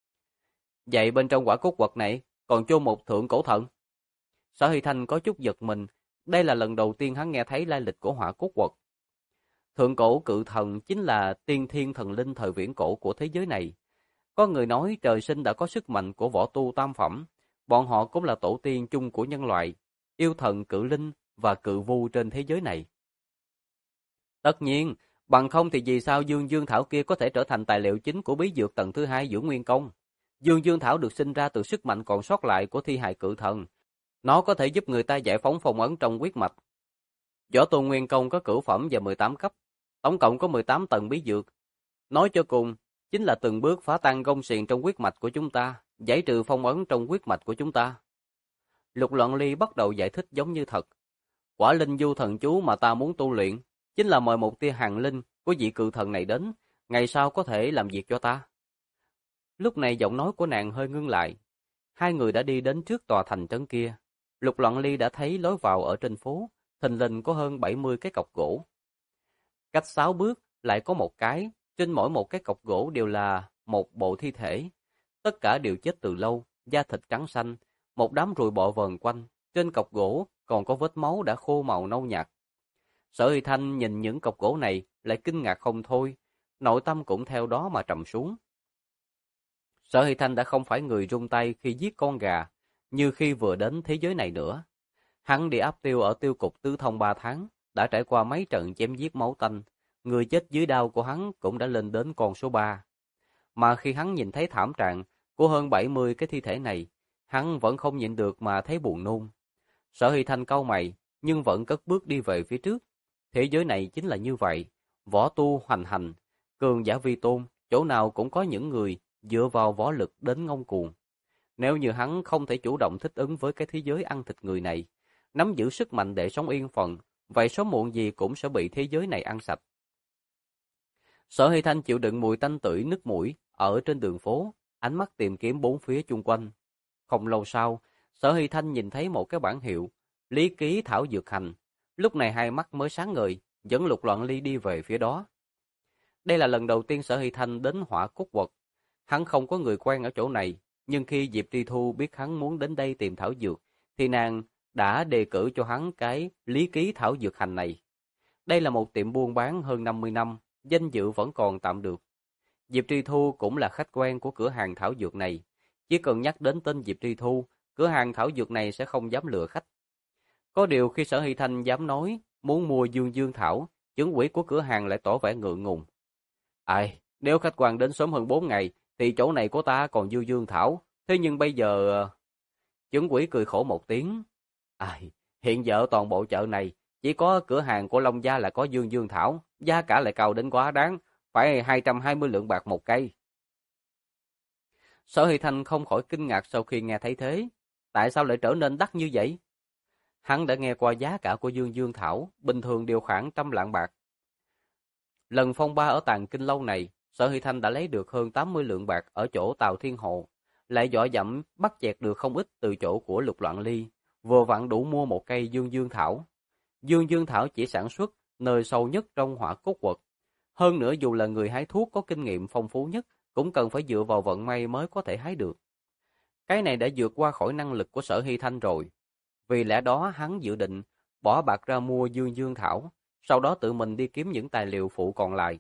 Vậy bên trong quả cốt quật này còn chôn một thượng cổ thần. Sở Hy Thanh có chút giật mình, đây là lần đầu tiên hắn nghe thấy lai lịch của hỏa cốt quật. Thượng cổ cự thần chính là tiên thiên thần linh thời viễn cổ của thế giới này. Có người nói trời sinh đã có sức mạnh của võ tu tam phẩm, bọn họ cũng là tổ tiên chung của nhân loại, yêu thần cự linh và cự vu trên thế giới này. Tất nhiên, bằng không thì vì sao Dương Dương Thảo kia có thể trở thành tài liệu chính của bí dược tầng thứ 2 Dưỡng Nguyên Công? Dương Dương Thảo được sinh ra từ sức mạnh còn sót lại của thi hài cự thần. Nó có thể giúp người ta giải phóng phong ấn trong huyết mạch. Võ tu Nguyên Công có cửu phẩm và 18 cấp, tổng cộng có 18 tầng bí dược. Nói cho cùng, chính là từng bước phá tan gông xiềng trong huyết mạch của chúng ta, giải trừ phong ấn trong huyết mạch của chúng ta. Lục Loạn Ly bắt đầu giải thích giống như thật. Quả linh du thần chú mà ta muốn tu luyện, chính là mời một tia hàng linh của vị cự thần này đến, ngày sau có thể làm việc cho ta. Lúc này giọng nói của nàng hơi ngưng lại. Hai người đã đi đến trước tòa thành trấn kia. Lục Loạn Ly đã thấy lối vào ở trên phố, thình lình có hơn 70 cái cọc gỗ. Cách 6 bước lại có một cái, trên mỗi một cái cọc gỗ đều là một bộ thi thể. Tất cả đều chết từ lâu, da thịt trắng xanh, một đám ruồi bọ vờn quanh. Trên cọc gỗ còn có vết máu đã khô màu nâu nhạt. Sở Hy Thanh nhìn những cọc gỗ này lại kinh ngạc không thôi, nội tâm cũng theo đó mà trầm xuống. Sở Hy Thanh đã không phải người run tay khi giết con gà, như khi vừa đến thế giới này nữa. Hắn đi áp tiêu ở tiêu cục Tứ Thông 3 tháng, đã trải qua mấy trận chém giết máu tanh, người chết dưới đao của hắn cũng đã lên đến con số 3. Mà khi hắn nhìn thấy thảm trạng của hơn 70 cái thi thể này, hắn vẫn không nhịn được mà thấy buồn nôn. Sở Hy Thanh cau mày, nhưng vẫn cất bước đi về phía trước. Thế giới này chính là như vậy, võ tu hoành hành, cường giả vi tôn, chỗ nào cũng có những người dựa vào võ lực đến ngông cuồng. Nếu như hắn không thể chủ động thích ứng với cái thế giới ăn thịt người này, nắm giữ sức mạnh để sống yên phận, vậy sớm muộn gì cũng sẽ bị thế giới này ăn sạch. Sở Hy Thanh chịu đựng mùi tanh tưởi nức mũi ở trên đường phố, ánh mắt tìm kiếm bốn phía chung quanh. Không lâu sau, Sở Hy Thanh nhìn thấy một cái bảng hiệu, Lý Ký Thảo Dược Hành. Lúc này hai mắt mới sáng ngời, dẫn Lục Loạn Ly đi về phía đó. Đây là lần đầu tiên Sở Hy Thanh đến Hỏa Cốt Quật. Hắn không có người quen ở chỗ này, nhưng khi Diệp Tri Thu biết hắn muốn đến đây tìm thảo dược, thì nàng đã đề cử cho hắn cái Lý Ký Thảo Dược Hành này. Đây là một tiệm buôn bán hơn 50 năm, danh dự vẫn còn tạm được. Diệp Tri Thu cũng là khách quen của cửa hàng thảo dược này. Chỉ cần nhắc đến tên Diệp Tri Thu, cửa hàng thảo dược này sẽ không dám lừa khách. Có điều khi Sở Hy Thanh dám nói muốn mua Dương Dương Thảo, trưởng quỹ của cửa hàng lại tỏ vẻ ngượng ngùng. Ai, nếu khách quan đến sớm hơn 4 ngày, thì chỗ này của ta còn Dương Dương Thảo. Thế nhưng bây giờ... Trưởng quỹ cười khổ một tiếng. Ai, hiện giờ toàn bộ chợ này, chỉ có cửa hàng của Long Gia là có Dương Dương Thảo, giá cả lại cao đến quá đáng, phải 220 lượng bạc một cây. Sở Hy Thanh không khỏi kinh ngạc sau khi nghe thấy thế. Tại sao lại trở nên đắt như vậy? Hắn đã nghe qua giá cả của Dương Dương Thảo, bình thường đều khoảng 100 lạng bạc. Lần phong ba ở Tàng Kinh Lâu này, Sở Hy Thanh đã lấy được hơn 80 lượng bạc ở chỗ Tào Thiên Hồ, lại dọa dẫm bắt chẹt được không ít từ chỗ của Lục Loạn Ly, vừa vặn đủ mua một cây Dương Dương Thảo. Dương Dương Thảo chỉ sản xuất nơi sâu nhất trong Hỏa Cốt Quật. Hơn nữa dù là người hái thuốc có kinh nghiệm phong phú nhất, cũng cần phải dựa vào vận may mới có thể hái được. Cái này đã vượt qua khỏi năng lực của Sở Hy Thanh rồi. Vì lẽ đó hắn dự định bỏ bạc ra mua Dương Dương Thảo, sau đó tự mình đi kiếm những tài liệu phụ còn lại.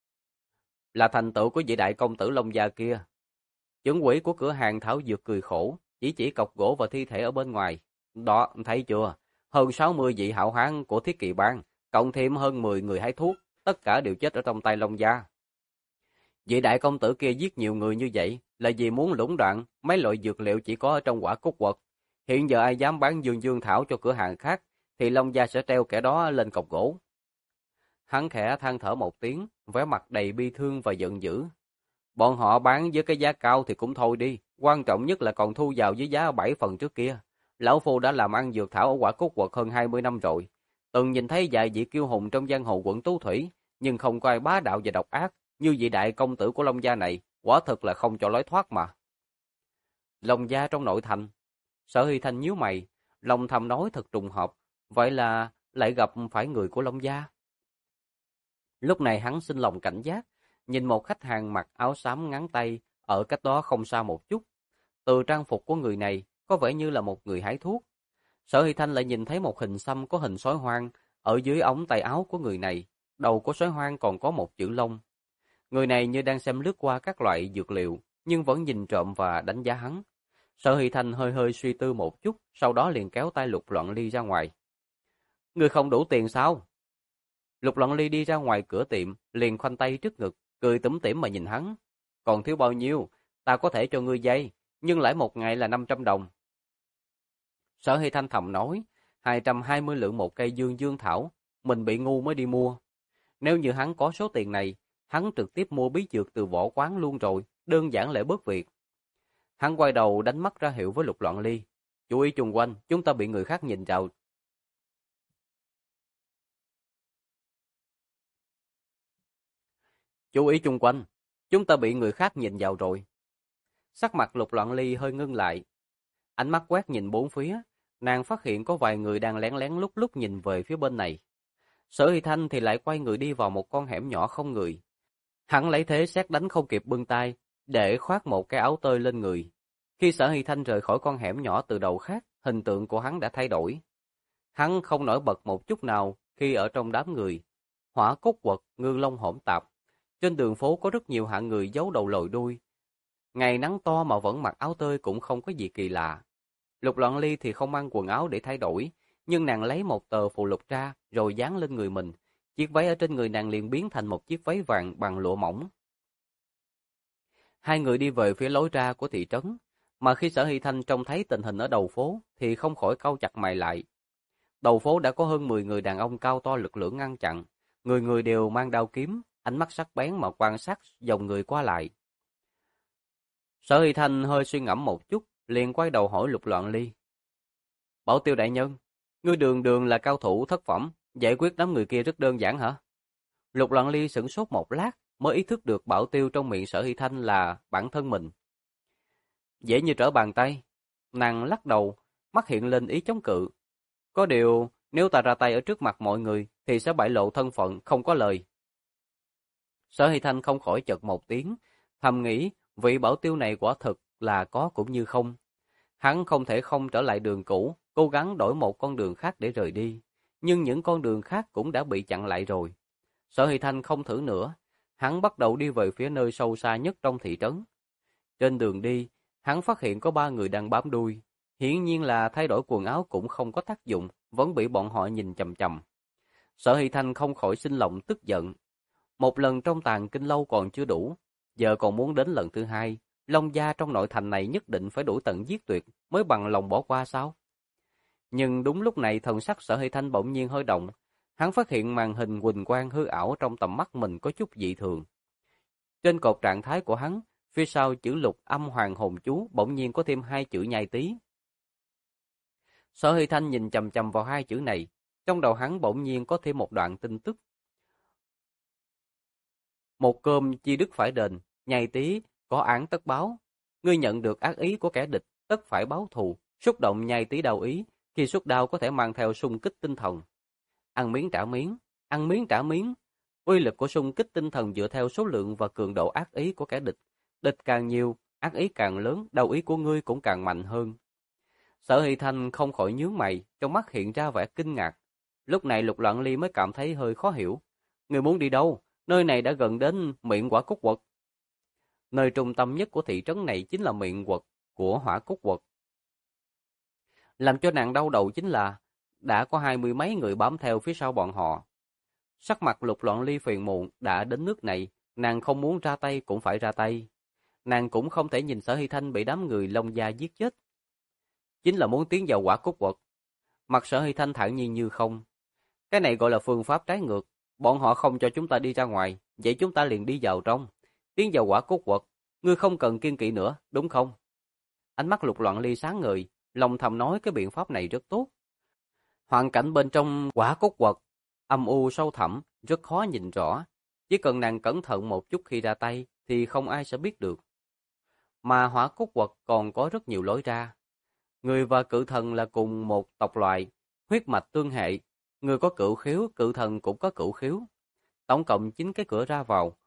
Là thành tựu của vị đại công tử Long Gia kia. Trưởng quỹ của cửa hàng thảo dược cười khổ, chỉ cọc gỗ và thi thể ở bên ngoài. Đó, thấy chưa? Hơn 60 vị hảo hán của Thiết Kỵ Bang, cộng thêm hơn 10 người hái thuốc, tất cả đều chết ở trong tay Long Gia. Vị đại công tử kia giết nhiều người như vậy là vì muốn lũng đoạn mấy loại dược liệu chỉ có ở trong Hỏa Cốt Quật. Hiện giờ ai dám bán Dương Dương Thảo cho cửa hàng khác, thì Long Gia sẽ treo kẻ đó lên cọc gỗ. Hắn khẽ than thở một tiếng, vẻ mặt đầy bi thương và giận dữ. Bọn họ bán với cái giá cao thì cũng thôi đi, quan trọng nhất là còn thu vào với giá 7 phần trước kia. Lão Phu đã làm ăn dược thảo ở Hỏa Cốt Quật hơn 20 năm rồi. Từng nhìn thấy vài vị kiêu hùng trong giang hồ quận Tú Thủy, nhưng không có ai bá đạo và độc ác như vị đại công tử của Long Gia này, quả thực là không cho lối thoát mà. Long Gia trong nội thành. Sở Hy Thanh nhíu mày, lòng thầm nói thật trùng hợp, vậy là lại gặp phải người của Long Gia. Lúc này hắn sinh lòng cảnh giác, nhìn một khách hàng mặc áo xám ngắn tay ở cách đó không xa một chút. Từ trang phục của người này có vẻ như là một người hái thuốc. Sở Hy Thanh lại nhìn thấy một hình xăm có hình sói hoang ở dưới ống tay áo của người này. Đầu của sói hoang còn có một chữ lông. Người này như đang xem lướt qua các loại dược liệu, nhưng vẫn nhìn trộm và đánh giá hắn. Sở Hy Thanh hơi hơi suy tư một chút, sau đó liền kéo tay Lục Loạn Ly ra ngoài. Người không đủ tiền sao? Lục Loạn Ly đi ra ngoài cửa tiệm, liền khoanh tay trước ngực, cười tủm tỉm mà nhìn hắn. Còn thiếu bao nhiêu? Ta có thể cho ngươi vay, nhưng lãi một ngày là 500 đồng. Sở Hy Thanh thầm nói, 220 lượng một cây dương dương thảo, mình bị ngu mới đi mua. Nếu như hắn có số tiền này, hắn trực tiếp mua bí dược từ võ quán luôn rồi, đơn giản lại bớt việc. Hắn quay đầu đánh mắt ra hiệu với Lục Loạn Ly. Chú ý chung quanh, chúng ta bị người khác nhìn vào. Chú ý chung quanh, chúng ta bị người khác nhìn vào rồi. Sắc mặt Lục Loạn Ly hơi ngưng lại. Ánh mắt quét nhìn bốn phía, nàng phát hiện có vài người đang lén lén lúc lúc nhìn về phía bên này. Sở Hy Thanh thì lại quay người đi vào một con hẻm nhỏ không người. Hắn lấy thế sét đánh không kịp bưng tay, để khoác một cái áo tơi lên người. Khi Sở Hy Thanh rời khỏi con hẻm nhỏ từ đầu khác, hình tượng của hắn đã thay đổi. Hắn không nổi bật một chút nào khi ở trong đám người. Hỏa cốt quật, ngư long hỗn tạp. Trên đường phố có rất nhiều hạng người giấu đầu lòi đuôi. Ngày nắng to mà vẫn mặc áo tơi cũng không có gì kỳ lạ. Lục Loạn Ly thì không mang quần áo để thay đổi, nhưng nàng lấy một tờ phù lục ra rồi dán lên người mình. Chiếc váy ở trên người nàng liền biến thành một chiếc váy vàng bằng lụa mỏng. Hai người đi về phía lối ra của thị trấn, mà khi Sở Hy Thanh trông thấy tình hình ở đầu phố thì không khỏi cau chặt mày lại. Đầu phố đã có hơn 10 người đàn ông cao to lực lưỡng ngăn chặn, người người đều mang đao kiếm, ánh mắt sắc bén mà quan sát dòng người qua lại. Sở Hy Thanh hơi suy ngẫm một chút, liền quay đầu hỏi Lục Loạn Ly. Bảo Tiêu đại nhân, ngươi đường đường là cao thủ thất phẩm, giải quyết đám người kia rất đơn giản hả? Lục Loạn Ly sửng sốt một lát, mới ý thức được Bảo Tiêu trong miệng Sở Hy Thanh là bản thân mình. Dễ như trở bàn tay. Nàng lắc đầu, mắt hiện lên ý chống cự. Có điều, nếu ta ra tay ở trước mặt mọi người, thì sẽ bại lộ thân phận, không có lời. Sở Hy Thanh không khỏi chợt một tiếng, thầm nghĩ, vị Bảo Tiêu này quả thực là có cũng như không. Hắn không thể không trở lại đường cũ, cố gắng đổi một con đường khác để rời đi. Nhưng những con đường khác cũng đã bị chặn lại rồi. Sở Hy Thanh không thử nữa, hắn bắt đầu đi về phía nơi sâu xa nhất trong thị trấn. Trên đường đi, hắn phát hiện có 3 người đang bám đuôi. Hiển nhiên là thay đổi quần áo cũng không có tác dụng, vẫn bị bọn họ nhìn chằm chằm. Sở Hy Thanh không khỏi sinh lòng tức giận. Một lần trong Tàng Kinh Lâu còn chưa đủ, giờ còn muốn đến lần thứ hai. Long gia trong nội thành này nhất định phải đuổi tận giết tuyệt mới bằng lòng bỏ qua sao? Nhưng đúng lúc này thần sắc Sở Hy Thanh bỗng nhiên hơi động. Hắn phát hiện màn hình huỳnh quang hư ảo trong tầm mắt mình có chút dị thường. Trên cột trạng thái của hắn, phía sau chữ Lục Âm Hoàng Hồn Chú bỗng nhiên có thêm 2 chữ nhai tí. Sở Hy Thanh nhìn chằm chằm vào 2 chữ này, trong đầu hắn bỗng nhiên có thêm một đoạn tin tức. Một cơm chi đức phải đền, nhai tí, có án tất báo. Ngươi nhận được ác ý của kẻ địch, tất phải báo thù, xúc động nhai tí đau ý, khi xuất đau có thể mang theo xung kích tinh thần. Ăn miếng trả miếng, ăn miếng trả miếng. Uy lực của xung kích tinh thần dựa theo số lượng và cường độ ác ý của kẻ địch. Địch càng nhiều, ác ý càng lớn, đau ý của ngươi cũng càng mạnh hơn. Sở Hy Thanh không khỏi nhướng mày, trong mắt hiện ra vẻ kinh ngạc. Lúc này Lục Loạn Ly mới cảm thấy hơi khó hiểu. Người muốn đi đâu? Nơi này đã gần đến miệng Hỏa Cốt Quật. Nơi trung tâm nhất của thị trấn này chính là miệng quật của Hỏa Cốt Quật. Làm cho nàng đau đầu chính là đã có 20 mấy người bám theo phía sau bọn họ. Sắc mặt Lục Loạn Ly phiền muộn, đã đến nước này, nàng không muốn ra tay cũng phải ra tay. Nàng cũng không thể nhìn Sở Hy Thanh bị đám người Long gia giết chết. Chính là muốn tiến vào Hỏa Cốt Quật. Mặt Sở Hy Thanh thản nhiên như không. Cái này gọi là phương pháp trái ngược. Bọn họ không cho chúng ta đi ra ngoài, vậy chúng ta liền đi vào trong. Tiến vào Hỏa Cốt Quật, ngươi không cần kiên kỵ nữa, đúng không? Ánh mắt Lục Loạn Ly sáng ngời, lòng thầm nói cái biện pháp này rất tốt. Hoàn cảnh bên trong Hỏa Cốt Quật âm u sâu thẳm, rất khó nhìn rõ. Chỉ cần nàng cẩn thận một chút khi ra tay thì không ai sẽ biết được. Mà Hỏa Cốt Quật còn có rất nhiều lối ra. Người và cự thần là cùng một tộc loại, huyết mạch tương hệ. Người có cửu khiếu, cự thần cũng có cửu khiếu. Tổng cộng 9 cái cửa ra vào,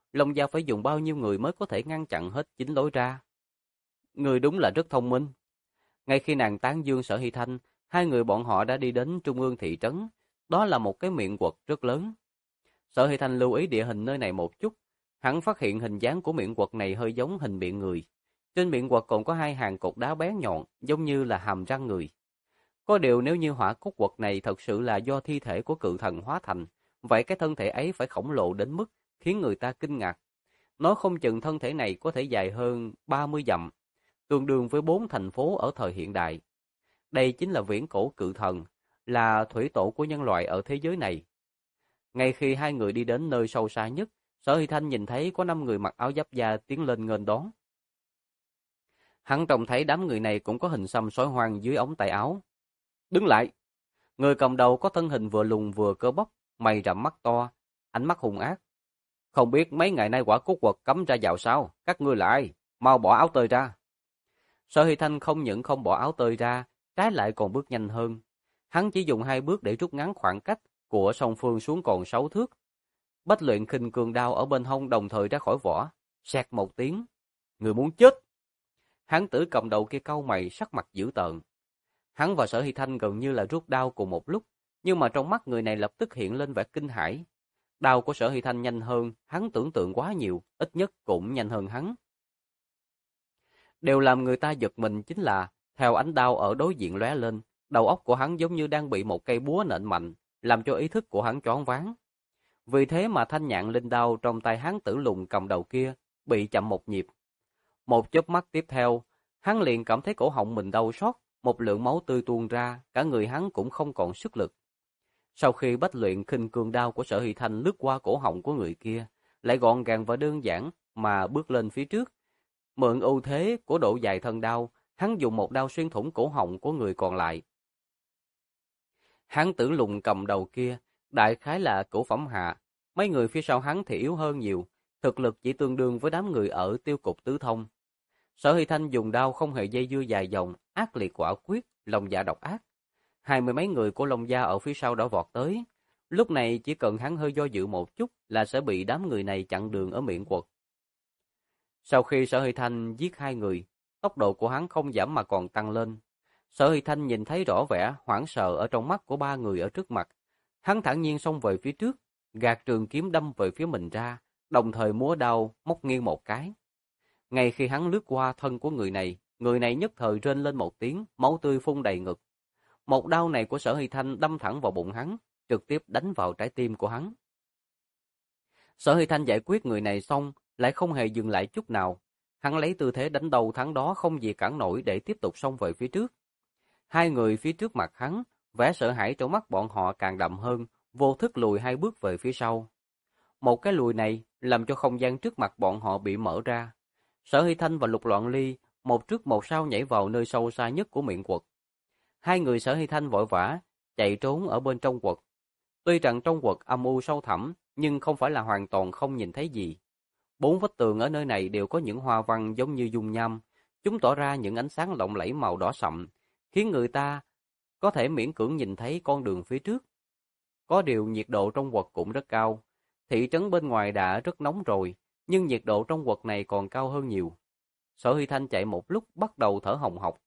Long Gia phải dùng bao nhiêu người mới có thể ngăn chặn hết 9 lối ra. Người đúng là rất thông minh. Ngay khi nàng tán dương Sở Hy Thanh, hai người bọn họ đã đi đến trung ương thị trấn. Đó là một cái miệng quật rất lớn. Sở Hy Thanh lưu ý địa hình nơi này một chút. Hắn phát hiện hình dáng của miệng quật này hơi giống hình miệng người. Trên miệng quật còn có hai hàng cột đá bén nhọn, giống như là hàm răng người. Có điều nếu như hỏa cốt quật này thật sự là do thi thể của cự thần hóa thành, vậy cái thân thể ấy phải khổng lồ đến mức khiến người ta kinh ngạc. Nói không chừng thân thể này có thể dài hơn 30 dặm, tương đương với 4 thành phố ở thời hiện đại. Đây chính là viễn cổ cự thần, là thủy tổ của nhân loại ở thế giới này. Ngay khi hai người đi đến nơi sâu xa nhất, Sở Hy Thanh nhìn thấy có 5 người mặc áo giáp da tiến lên nghênh đón. Hắn trông thấy đám người này cũng có hình xăm sói hoang dưới ống tay áo. Đứng lại! Người cầm đầu có thân hình vừa lùn vừa cơ bắp, mày rậm mắt to, ánh mắt hung ác. Không biết mấy ngày nay Hỏa Cốt Quật cấm ra vào sao? Các ngươi là ai? Mau bỏ áo tơi ra! Sở Hy Thanh không những không bỏ áo tơi ra, trái lại còn bước nhanh hơn. Hắn chỉ dùng 2 bước để rút ngắn khoảng cách của song phương xuống còn 6 thước. Bách Luyện Khinh Cương đao ở bên hông đồng thời ra khỏi vỏ, xẹt một tiếng. Người muốn chết! Hán tử cầm đầu kia cau mày, sắc mặt dữ tợn. Hắn và Sở Hy Thanh gần như là rút đao cùng một lúc, nhưng mà trong mắt người này lập tức hiện lên vẻ kinh hãi. Đao của Sở Hy Thanh nhanh hơn, hắn tưởng tượng quá nhiều, ít nhất cũng nhanh hơn hắn. Điều làm người ta giật mình chính là, theo ánh đao ở đối diện lóe lên, đầu óc của hắn giống như đang bị một cây búa nện mạnh, làm cho ý thức của hắn choáng váng. Vì thế mà thanh nhạn linh đao trong tay hán tử lùn cầm đầu kia bị chậm một nhịp. Một chớp mắt tiếp theo, hắn liền cảm thấy cổ họng mình đau xót, một lượng máu tươi tuôn ra, cả người hắn cũng không còn sức lực. Sau khi Bách Luyện Khinh Cương đao của Sở Hy Thanh lướt qua cổ họng của người kia, lại gọn gàng và đơn giản mà bước lên phía trước. Mượn ưu thế của độ dài thân đao, hắn dùng một đao xuyên thủng cổ họng của người còn lại. Hán tử lùn cầm đầu kia, đại khái là cửu phẩm hạ, mấy người phía sau hắn thì yếu hơn nhiều, thực lực chỉ tương đương với đám người ở tiêu cục tứ thông. Sở Hy Thanh dùng đao không hề dây dưa dài dòng, ác liệt quả quyết, lòng dạ độc ác. 20 mấy người của Long Gia ở phía sau đã vọt tới. Lúc này chỉ cần hắn hơi do dự một chút là sẽ bị đám người này chặn đường ở miệng quật. Sau khi Sở Hy Thanh giết 2 người, tốc độ của hắn không giảm mà còn tăng lên. Sở Hy Thanh nhìn thấy rõ vẻ hoảng sợ ở trong mắt của 3 người ở trước mặt. Hắn thản nhiên xông về phía trước, gạt trường kiếm đâm về phía mình ra, đồng thời múa đao móc nghiêng một cái. Ngay khi hắn lướt qua thân của người này nhất thời rên lên một tiếng, máu tươi phun đầy ngực. Một đao này của Sở Hy Thanh đâm thẳng vào bụng hắn, trực tiếp đánh vào trái tim của hắn. Sở Hy Thanh giải quyết người này xong, lại không hề dừng lại chút nào. Hắn lấy tư thế đánh đầu thắng đó không gì cản nổi để tiếp tục xông về phía trước. 2 người phía trước mặt hắn, vẻ sợ hãi trong mắt bọn họ càng đậm hơn, vô thức lùi 2 bước về phía sau. Một cái lùi này làm cho không gian trước mặt bọn họ bị mở ra. Sở Hy Thanh và Lục Loạn Ly, một trước một sau nhảy vào nơi sâu xa nhất của miệng quật. 2 người Sở Hy Thanh vội vã chạy trốn ở bên trong quật. Tuy rằng trong quật âm u sâu thẳm, nhưng không phải là hoàn toàn không nhìn thấy gì. 4 vách tường ở nơi này đều có những hoa văn giống như dung nham, chúng tỏa ra những ánh sáng lộng lẫy màu đỏ sậm, khiến người ta có thể miễn cưỡng nhìn thấy con đường phía trước. Có điều nhiệt độ trong quật cũng rất cao. Thị trấn bên ngoài đã rất nóng rồi, nhưng nhiệt độ trong quật này còn cao hơn nhiều. Sở Hy Thanh chạy một lúc bắt đầu thở hồng hộc.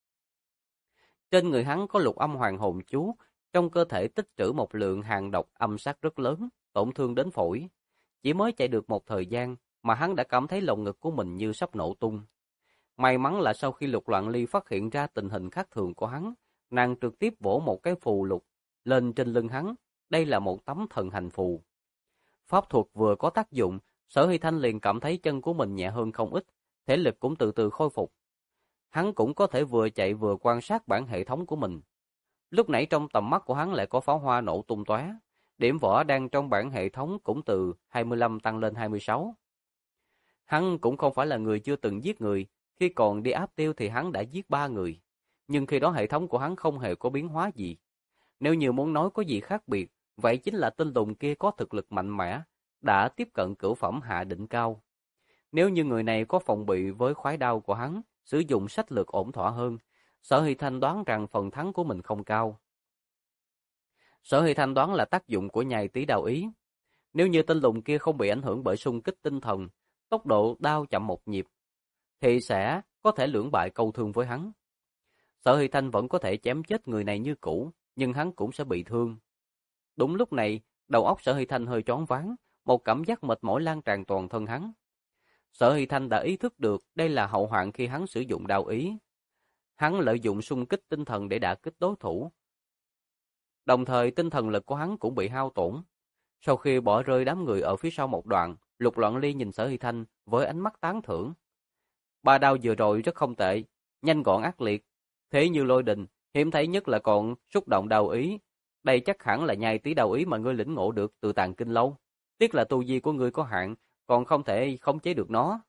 Trên người hắn có lục âm hoàng hồn chú, trong cơ thể tích trữ một lượng hàn độc âm sát rất lớn, tổn thương đến phổi. Chỉ mới chạy được một thời gian mà hắn đã cảm thấy lồng ngực của mình như sắp nổ tung. May mắn là sau khi Lục Loạn Ly phát hiện ra tình hình khác thường của hắn, nàng trực tiếp vỗ một cái phù lục lên trên lưng hắn, đây là một tấm thần hành phù. Pháp thuật vừa có tác dụng, Sở Hy Thanh liền cảm thấy chân của mình nhẹ hơn không ít, thể lực cũng từ từ khôi phục. Hắn cũng có thể vừa chạy vừa quan sát bản hệ thống của mình. Lúc nãy trong tầm mắt của hắn lại có pháo hoa nổ tung tóe, điểm võ đang trong bản hệ thống cũng từ 25 tăng lên 26. Hắn cũng không phải là người chưa từng giết người, khi còn đi áp tiêu thì hắn đã giết 3 người, nhưng khi đó hệ thống của hắn không hề có biến hóa gì. Nếu như muốn nói có gì khác biệt, vậy chính là tên lùn kia có thực lực mạnh mẽ, đã tiếp cận cửu phẩm hạ đỉnh cao. Nếu như người này có phòng bị với khoái đao của hắn, sử dụng sách lược ổn thỏa hơn, Sở Hy Thanh đoán rằng phần thắng của mình không cao. Sở Hy Thanh đoán là tác dụng của nhai tí đao ý. Nếu như tên lùn kia không bị ảnh hưởng bởi xung kích tinh thần, tốc độ đao chậm một nhịp, thì sẽ có thể lưỡng bại câu thương với hắn. Sở Huy Thanh vẫn có thể chém chết người này như cũ, nhưng hắn cũng sẽ bị thương. Đúng lúc này, đầu óc Sở Huy Thanh hơi choáng váng, một cảm giác mệt mỏi lan tràn toàn thân hắn. Sở Huy Thanh đã ý thức được đây là hậu hoạn khi hắn sử dụng đao ý. Hắn lợi dụng xung kích tinh thần để đả kích đối thủ. Đồng thời tinh thần lực của hắn cũng bị hao tổn. Sau khi bỏ rơi đám người ở phía sau một đoạn, Lục Loạn Ly nhìn Sở Huy Thanh với ánh mắt tán thưởng. Ba đao vừa rồi rất không tệ, nhanh gọn ác liệt, thế như lôi đình, hiếm thấy nhất là còn xúc động đao ý. Đây chắc hẳn là nhai tí đao ý mà ngươi lĩnh ngộ được từ Tàng Kinh Lâu. Tiếc là tu vi của ngươi có hạn, còn không thể khống chế được nó.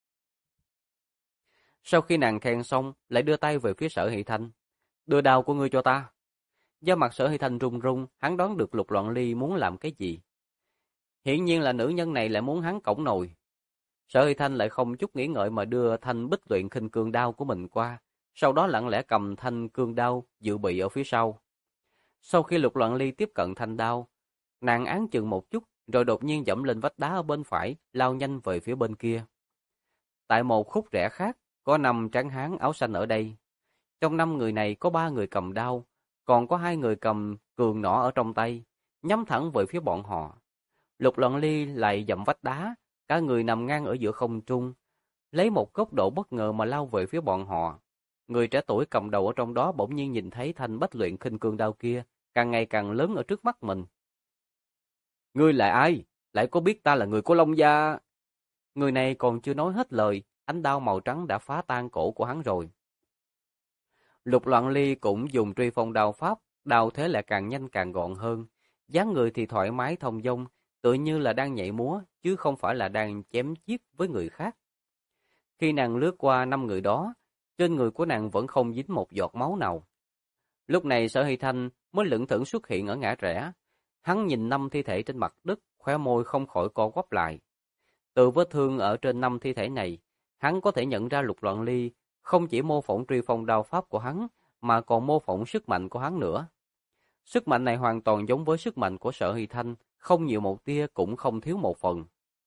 Sau khi nàng khen xong, lại đưa tay về phía Sở Huy Thanh. Đưa đao của ngươi cho ta. Da mặt Sở Huy Thanh run run, hắn đoán được Lục Loạn Ly muốn làm cái gì. Hiển nhiên là nữ nhân này lại muốn hắn cõng nồi. Sở Huy Thanh lại không chút nghĩ ngợi mà đưa thanh bích luyện khinh cương đao của mình qua, sau đó lặng lẽ cầm thanh cương đao dự bị ở phía sau. Sau khi Lục Loạn Ly tiếp cận thanh đao, nàng áng chừng một chút, rồi đột nhiên dẫm lên vách đá ở bên phải, lao nhanh về phía bên kia. Tại một khúc rẽ khác, có 5 tráng hán áo xanh ở đây. Trong 5 người này có 3 người cầm đao, còn có 2 người cầm cườn nỏ ở trong tay, nhắm thẳng về phía bọn họ. Lục Loạn Ly lại dậm vách đá, cả người nằm ngang ở giữa không trung, lấy một góc độ bất ngờ mà lao về phía bọn họ. Người trẻ tuổi cầm đầu ở trong đó bỗng nhiên nhìn thấy thanh bách luyện khinh cương đao kia càng ngày càng lớn ở trước mắt mình. Ngươi là ai? Lại có biết ta là người của Long gia? Người này còn chưa nói hết lời, ánh đao màu trắng đã phá tan cổ của hắn rồi. Lục Loạn Ly cũng dùng truy phong đao pháp, đao thế lại càng nhanh càng gọn hơn, dáng người thì thoải mái thông dong, tựa như là đang nhảy múa, chứ không phải là đang chém giết với người khác. Khi nàng lướt qua 5 người đó, trên người của nàng vẫn không dính một giọt máu nào. Lúc này Sở Huy Thanh mới lững thững xuất hiện ở ngã rẽ. Hắn nhìn 5 thi thể trên mặt đất, khóe môi không khỏi co quắp lại. Từ vết thương ở trên 5 thi thể này, hắn có thể nhận ra Lục Loạn Ly không chỉ mô phỏng truy phong đao pháp của hắn, mà còn mô phỏng sức mạnh của hắn nữa. Sức mạnh này hoàn toàn giống với sức mạnh của Sở Huy Thanh, không nhiều một tia cũng không thiếu một phần.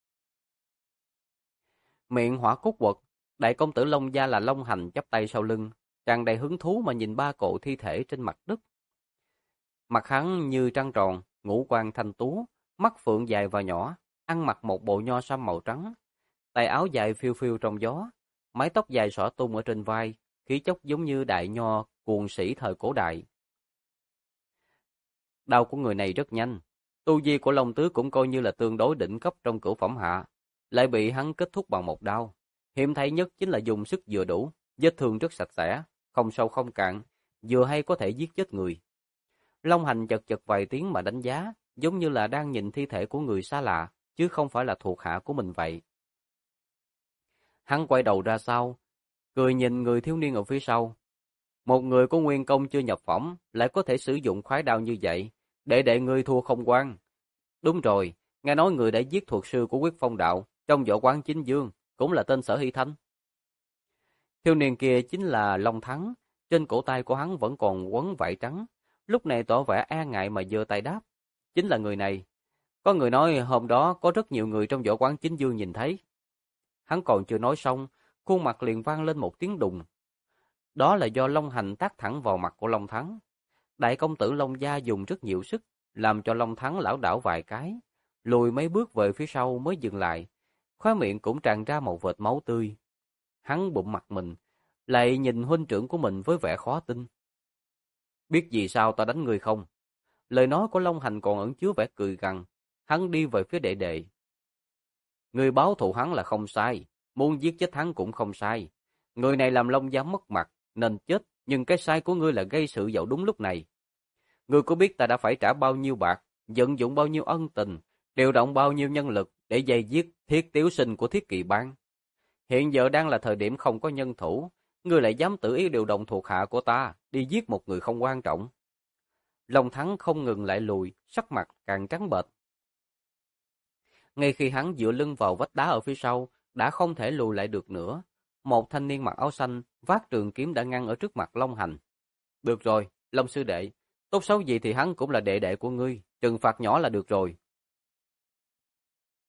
Miệng hỏa cốt quật, đại công tử Long gia là Long Hành chắp tay sau lưng, tràn đầy hứng thú mà nhìn 3 cỗ thi thể trên mặt đất. Mặt hắn như trăng tròn, ngũ quan thanh tú, mắt phượng dài và nhỏ, ăn mặc một bộ nho xăm màu trắng, tay áo dài phiêu phiêu trong gió, mái tóc dài xõa tung ở trên vai, khí chất giống như đại nho cuồng sĩ thời cổ đại. Đao của người này rất nhanh, tu vi của Long Tứ cũng coi như là tương đối đỉnh cấp trong cửu phẩm hạ, lại bị hắn kết thúc bằng một đao. Hiếm thấy nhất chính là dùng sức vừa đủ, vết thương rất sạch sẽ, không sâu không cạn, vừa hay có thể giết chết người. Long Hành chật chật vài tiếng mà đánh giá, giống như là đang nhìn thi thể của người xa lạ, chứ không phải là thuộc hạ của mình vậy. Hắn quay đầu ra sau, cười nhìn người thiếu niên ở phía sau. Một người có nguyên công chưa nhập phẩm, lại có thể sử dụng khoái đao như vậy, để ngươi thua không quan. Đúng rồi, nghe nói người đã giết thuật sư của Quyết Phong đạo, trong võ quán Chính Dương, cũng là tên Sở Hy Thanh. Thiếu niên kia chính là Long Thắng, trên cổ tay của hắn vẫn còn quấn vải trắng, lúc này tỏ vẻ e ngại mà giơ tay đáp. Chính là người này. Có người nói hôm đó có rất nhiều người trong võ quán Chính Dương nhìn thấy. Hắn còn chưa nói xong, khuôn mặt liền vang lên một tiếng đùng. Đó là do Long Hành tát thẳng vào mặt của Long Thắng. Đại công tử Long gia dùng rất nhiều sức, làm cho Long Thắng lảo đảo vài cái, lùi mấy bước về phía sau mới dừng lại, khóe miệng cũng tràn ra một vệt máu tươi. Hắn bụng mặt mình, lại nhìn huynh trưởng của mình với vẻ khó tin. Biết gì sao ta đánh ngươi không? Lời nói của Long Hành còn ẩn chứa vẻ cười gằn. Hắn đi về phía đệ đệ. Ngươi báo thù hắn là không sai, muốn giết chết hắn cũng không sai. Người này làm Long gia mất mặt, nên chết, nhưng cái sai của ngươi là gây sự vào đúng lúc này. Ngươi có biết ta đã phải trả bao nhiêu bạc, vận dụng bao nhiêu ân tình, điều động bao nhiêu nhân lực để dây giết Thiết Tiếu Sinh của Thiết Kỵ Bang? Hiện giờ đang là thời điểm không có nhân thủ, ngươi lại dám tự ý điều động thuộc hạ của ta đi giết một người không quan trọng. Long Thắng không ngừng lại lùi, sắc mặt càng trắng bệch. Ngay khi hắn dựa lưng vào vách đá ở phía sau, đã không thể lùi lại được nữa. Một thanh niên mặc áo xanh, vác trường kiếm đã ngăn ở trước mặt Long Hành. Được rồi, Long sư đệ, tốt xấu gì thì hắn cũng là đệ đệ của ngươi, trừng phạt nhỏ là được rồi.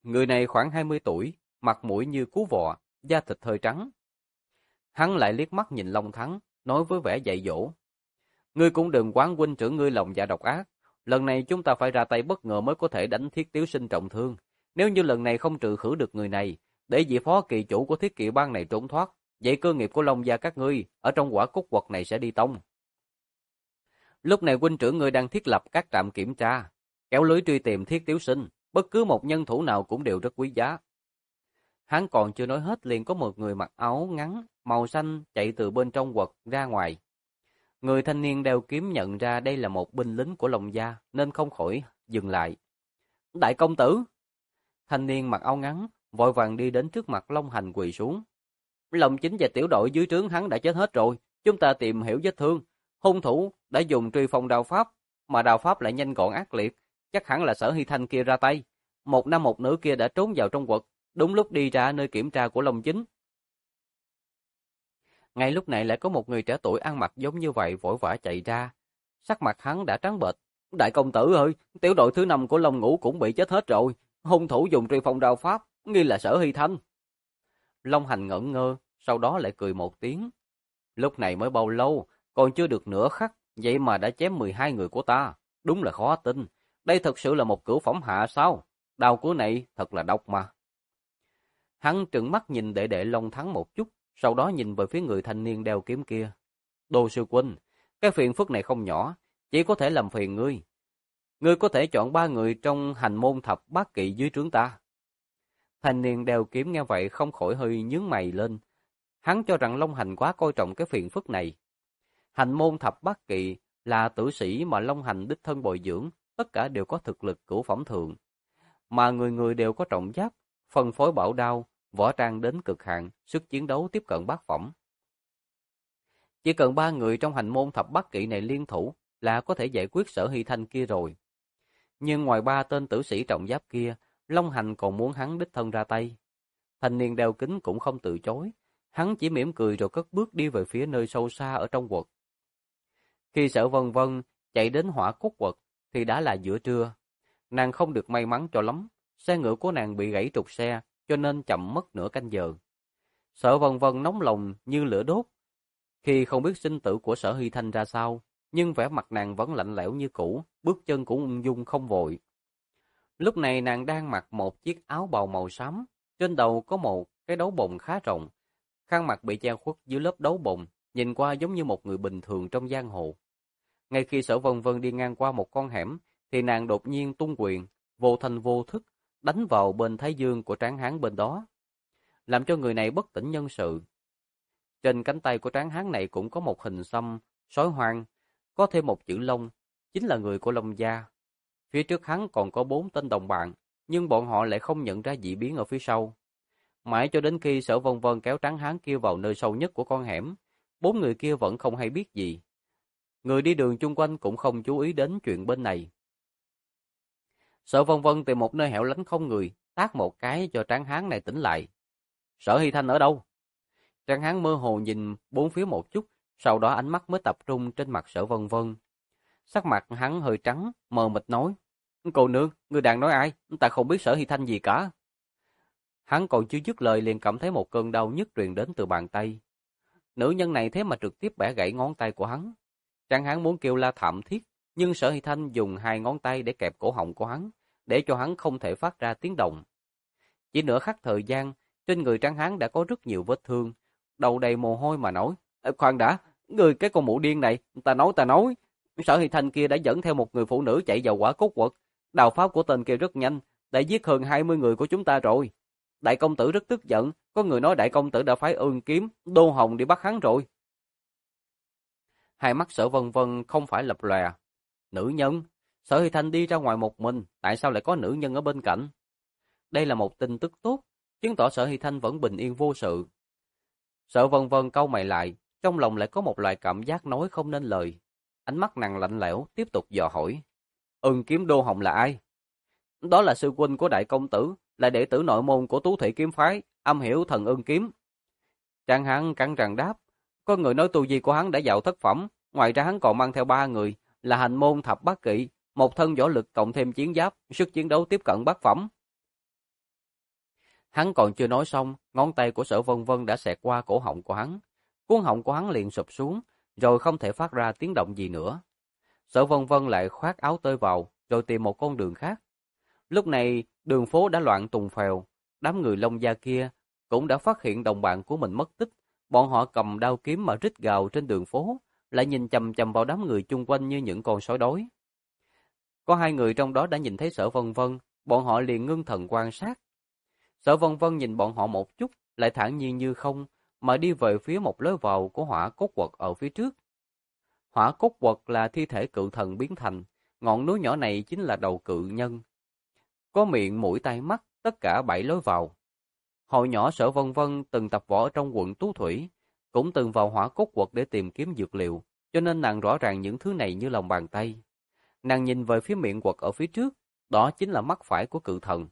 Người này khoảng 20 tuổi, mặt mũi như cú vọ, da thịt hơi trắng. Hắn lại liếc mắt nhìn Long Thắng, nói với vẻ dạy dỗ. Ngươi cũng đừng quán huynh trưởng ngươi lòng dạ độc ác. Lần này chúng ta phải ra tay bất ngờ mới có thể đánh Thiết Tiếu Sinh trọng thương. Nếu như lần này không trừ khử được người này, để vị phó kỳ chủ của Thiết Kỵ bang này trốn thoát, vậy cơ nghiệp của Long gia các ngươi ở trong quả cốt quật này sẽ đi tông. Lúc này huynh trưởng ngươi đang thiết lập các trạm kiểm tra, kéo lưới truy tìm Thiết Tiếu Sinh, bất cứ một nhân thủ nào cũng đều rất quý giá. Hắn còn chưa nói hết liền có một người mặc áo ngắn màu xanh chạy từ bên trong quật ra ngoài. Người thanh niên đeo kiếm nhận ra đây là một binh lính của Long gia nên không khỏi dừng lại. Đại công tử! Thanh niên mặc áo ngắn vội vàng đi đến trước mặt Long Hành quỳ xuống. Long Chính và tiểu đội dưới trướng hắn đã chết hết rồi, chúng ta tìm hiểu vết thương. Hung thủ đã dùng truy phong đao pháp, mà đao pháp lại nhanh gọn ác liệt, chắc hẳn là Sở Hy Thanh kia ra tay. Một nam một nữ kia đã trốn vào trong quật, đúng lúc đi ra nơi kiểm tra của Long Chính. Ngay lúc này lại có một người trẻ tuổi ăn mặc giống như vậy vội vã chạy ra. Sắc mặt hắn đã trắng bệch. Đại công tử ơi, tiểu đội thứ 5 của Long Ngũ cũng bị chết hết rồi. Hung thủ dùng truy phong đao pháp, nghi là Sở Hy Thanh. Long Hành ngẩn ngơ, sau đó lại cười một tiếng. Lúc này mới bao lâu, còn chưa được nửa khắc, vậy mà đã chém 12 người của ta. Đúng là khó tin. Đây thật sự là một cửu phẩm hạ sao? Đao của này thật là độc mà. Hắn trừng mắt nhìn đệ đệ Long Thắng một chút, sau đó nhìn về phía người thanh niên đeo kiếm kia. Đồ sư huynh, cái phiền phức này không nhỏ, chỉ có thể làm phiền ngươi. Ngươi có thể chọn 3 người trong hành môn thập bát kỵ dưới trướng ta. Thanh niên đeo kiếm nghe vậy không khỏi hơi nhướng mày lên. Hắn cho rằng Long Hành quá coi trọng cái phiền phức này. Hành môn thập bát kỵ là tử sĩ mà Long Hành đích thân bồi dưỡng, tất cả đều có thực lực cửu phẩm thượng. Mà người người đều có trọng giáp, phân phối bảo đao, võ trang đến cực hạn, sức chiến đấu tiếp cận bát phẩm. Chỉ cần 3 người trong hành môn thập bát kỵ này liên thủ là có thể giải quyết Sở Hy Thanh kia rồi. Nhưng ngoài 3 tên tử sĩ trọng giáp kia, Long Hành còn muốn hắn đích thân ra tay. Thanh niên đeo kính cũng không từ chối, hắn chỉ mỉm cười rồi cất bước đi về phía nơi sâu xa ở trong quật. Khi Sở Vân Vân chạy đến Hỏa Cốt quật thì đã là giữa trưa. Nàng không được may mắn cho lắm, xe ngựa của nàng bị gãy trục xe, cho nên chậm mất nửa canh giờ. Sở Vân Vân nóng lòng như lửa đốt, khi không biết sinh tử của Sở Hy Thanh ra sao, nhưng vẻ mặt nàng vẫn lạnh lẽo như cũ, bước chân cũng ung dung không vội. Lúc này nàng đang mặc một chiếc áo bào màu xám, trên đầu có một cái đấu bồng khá rộng, khuôn mặt bị che khuất dưới lớp đấu bồng, nhìn qua giống như một người bình thường trong giang hồ. Ngay khi Sở Vân Vân đi ngang qua một con hẻm, thì nàng đột nhiên tung quyền, vô thanh vô thức, đánh vào bên thái dương của tráng hán bên đó, làm cho người này bất tỉnh nhân sự. Trên cánh tay của tráng hán này cũng có một hình xăm, sói hoang, có thêm một chữ Long, chính là người của Long gia. Phía trước hắn còn có 4 tên đồng bạn, nhưng bọn họ lại không nhận ra dị biến ở phía sau. Mãi cho đến khi Sở Vân Vân kéo tráng hán kia vào nơi sâu nhất của con hẻm, 4 người kia vẫn không hay biết gì. Người đi đường chung quanh cũng không chú ý đến chuyện bên này. Sở Vân Vân tìm một nơi hẻo lánh không người, tát một cái cho tráng hán này tỉnh lại. Sở Hy Thanh ở đâu? Tráng hán mơ hồ nhìn bốn phía một chút, sau đó ánh mắt mới tập trung trên mặt Sở Vân Vân. Sắc mặt hắn hơi trắng, mờ mịt nói: Cô nương, ngươi đang nói ai? Ta không biết Sở Hy Thanh gì cả. Hắn còn chưa dứt lời liền cảm thấy một cơn đau nhức truyền đến từ bàn tay. Nữ nhân này thế mà trực tiếp bẻ gãy ngón tay của hắn. Tráng hán muốn kêu la thảm thiết, nhưng Sở Hy Thanh dùng 2 ngón tay để kẹp cổ họng của hắn, để cho hắn không thể phát ra tiếng động. Chỉ nửa khắc thời gian, trên người tráng hán đã có rất nhiều vết thương, đầu đầy mồ hôi mà nói: Khoan đã, người cái con mụ điên này, ta nói, Sở Hy Thanh kia đã dẫn theo một người phụ nữ chạy vào Hỏa Cốt quật, đào pháp của tên kia rất nhanh, đã giết hơn 20 người của chúng ta rồi. Đại công tử rất tức giận, có người nói đại công tử đã phái Ưng Kiếm, Đô Hồng đi bắt hắn rồi. Hai mắt Sở Vân Vân không phải lập lòe. Nữ nhân? Sở Hy Thanh đi ra ngoài một mình, tại sao lại có nữ nhân ở bên cạnh? Đây là một tin tức tốt, chứng tỏ Sở Hy Thanh vẫn bình yên vô sự. Sở Vân Vân cau mày lại, trong lòng lại có một loại cảm giác nói không nên lời. Ánh mắt nàng lạnh lẽo, tiếp tục dò hỏi: Ưng Kiếm Đô Hồng là ai? Đó là sư huynh của đại công tử, là đệ tử nội môn của Tú Thủy kiếm phái, am hiểu thần ưng kiếm. Trang hắn căng răng đáp: Có người nói tu vi của hắn đã vào thất phẩm, ngoài ra hắn còn mang theo 3 người, là hành môn thập bát kỵ, một thân võ lực cộng thêm chiến giáp, sức chiến đấu tiếp cận bát phẩm. Hắn còn chưa nói xong, ngón tay của Sở Vân Vân đã xẹt qua cổ họng của hắn. Cuống họng của hắn liền sụp xuống, rồi không thể phát ra tiếng động gì nữa. Sở Vân Vân lại khoác áo tơi vào, rồi tìm một con đường khác. Lúc này, đường phố đã loạn tùng phèo, đám người Long Gia kia cũng đã phát hiện đồng bạn của mình mất tích. Bọn họ cầm đao kiếm mà rít gào trên đường phố, lại nhìn chằm chằm vào đám người chung quanh như những con sói đói. Có 2 người trong đó đã nhìn thấy Sở Vân Vân, bọn họ liền ngưng thần quan sát. Sở Vân Vân nhìn bọn họ một chút, lại thản nhiên như không, mà đi về phía một lối vào của Hỏa Cốt Quật ở phía trước. Hỏa Cốt Quật là thi thể cự thần biến thành, ngọn núi nhỏ này chính là đầu cự nhân. Có miệng, mũi, tai, mắt, tất cả 7 lối vào. Hồi nhỏ Sở Vân Vân từng tập võ ở trong quận Tú Thủy, cũng từng vào Hỏa Cốt Quật để tìm kiếm dược liệu, cho nên nàng rõ ràng những thứ này như lòng bàn tay. Nàng nhìn về phía miệng quật ở phía trước, đó chính là mắt phải của cự thần.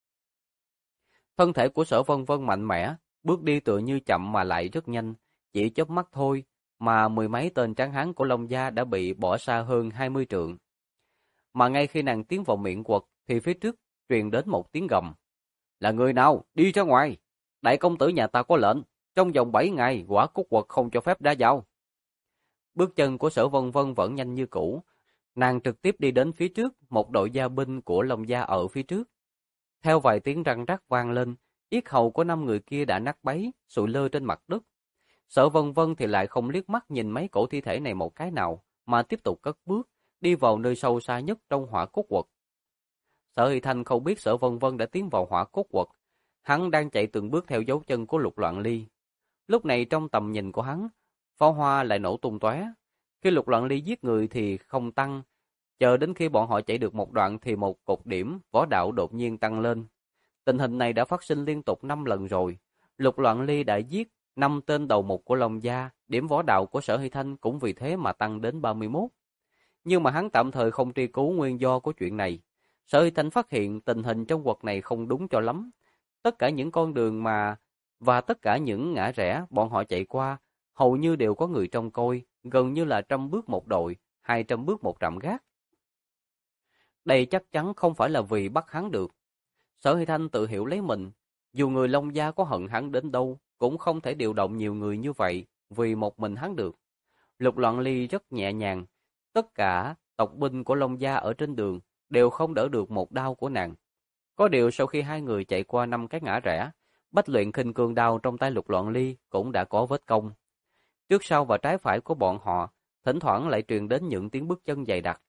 Thân thể của Sở Vân Vân mạnh mẽ, bước đi tựa như chậm mà lại rất nhanh, chỉ chớp mắt thôi mà 10 mấy tên tráng hán của Long Gia đã bị bỏ xa hơn 20 trượng. Mà ngay khi nàng tiến vào miệng quật thì phía trước truyền đến một tiếng gầm. Là người nào? Đi ra ngoài! Đại công tử nhà ta có lệnh, trong vòng 7 ngày Hỏa Cốt Quật không cho phép ra vào. Bước chân của Sở Vân Vân vẫn nhanh như cũ, nàng trực tiếp đi đến phía trước, một đội gia binh của Long Gia ở phía trước. Theo vài tiếng răng rắc vang lên, yết hầu của 5 người kia đã nát bấy, sụi lơ trên mặt đất. Sở Vân Vân thì lại không liếc mắt nhìn mấy cổ thi thể này một cái nào, mà tiếp tục cất bước, đi vào nơi sâu xa nhất trong Hỏa Cốt Quật. Sở Hy Thanh không biết Sở Vân Vân đã tiến vào Hỏa Cốt Quật, hắn đang chạy từng bước theo dấu chân của Lục Loạn Ly. Lúc này trong tầm nhìn của hắn, pháo hoa lại nổ tung tóe. Khi Lục Loạn Ly giết người thì không tăng, chờ đến khi bọn họ chạy được một đoạn thì một cột điểm võ đạo đột nhiên tăng lên. Tình hình này đã phát sinh liên tục 5 lần rồi. Lục Loạn Ly đã giết 5 tên đầu mục của Long Gia, điểm võ đạo của Sở Hy Thanh cũng vì thế mà tăng đến 31. Nhưng mà hắn tạm thời không truy cứu nguyên do của chuyện này. Sở Hy Thanh phát hiện tình hình trong quật này không đúng cho lắm. Tất cả những con đường và tất cả những ngã rẽ bọn họ chạy qua, hầu như đều có người trông coi, gần như là 100 bước một đội, 200 bước một trạm gác. Đây chắc chắn không phải là vì bắt hắn được. Sở Hy Thanh tự hiểu lấy mình, dù người Long Gia có hận hắn đến đâu, cũng không thể điều động nhiều người như vậy, vì một mình hắn được. Lục Loạn Ly rất nhẹ nhàng, tất cả tộc binh của Long Gia ở trên đường đều không đỡ được một đao của nàng. Có điều sau khi 2 người chạy qua 5 cái ngã rẽ, Bách Luyện Khinh Cương đao trong tay Lục Loạn Ly cũng đã có vết cong. Trước sau và trái phải của bọn họ, thỉnh thoảng lại truyền đến những tiếng bước chân dày đặc.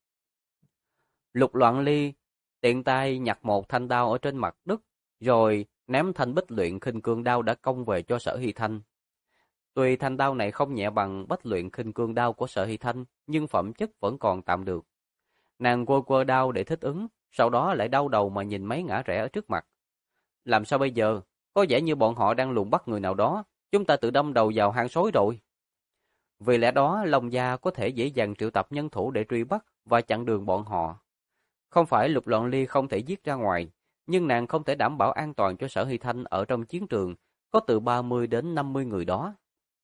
Lục Loạn Ly tiện tay nhặt một thanh đao ở trên mặt đất, rồi ném thanh Bách Luyện Khinh Cương đao đã cong về cho Sở Hy Thanh. Tuy thanh đao này không nhẹ bằng Bách Luyện Khinh Cương đao của Sở Hy Thanh, nhưng phẩm chất vẫn còn tạm được. Nàng quơ quơ đao để thích ứng, sau đó lại đau đầu mà nhìn mấy ngã rẽ ở trước mặt. Làm sao bây giờ? Có vẻ như bọn họ đang lùng bắt người nào đó, chúng ta tự đâm đầu vào hang sói rồi. Vì lẽ đó, Long Gia có thể dễ dàng triệu tập nhân thủ để truy bắt và chặn đường bọn họ. Không phải Lục Loạn Ly không thể giết ra ngoài, nhưng nàng không thể đảm bảo an toàn cho Sở Hy Thanh ở trong chiến trường, có từ 30 đến 50 người đó.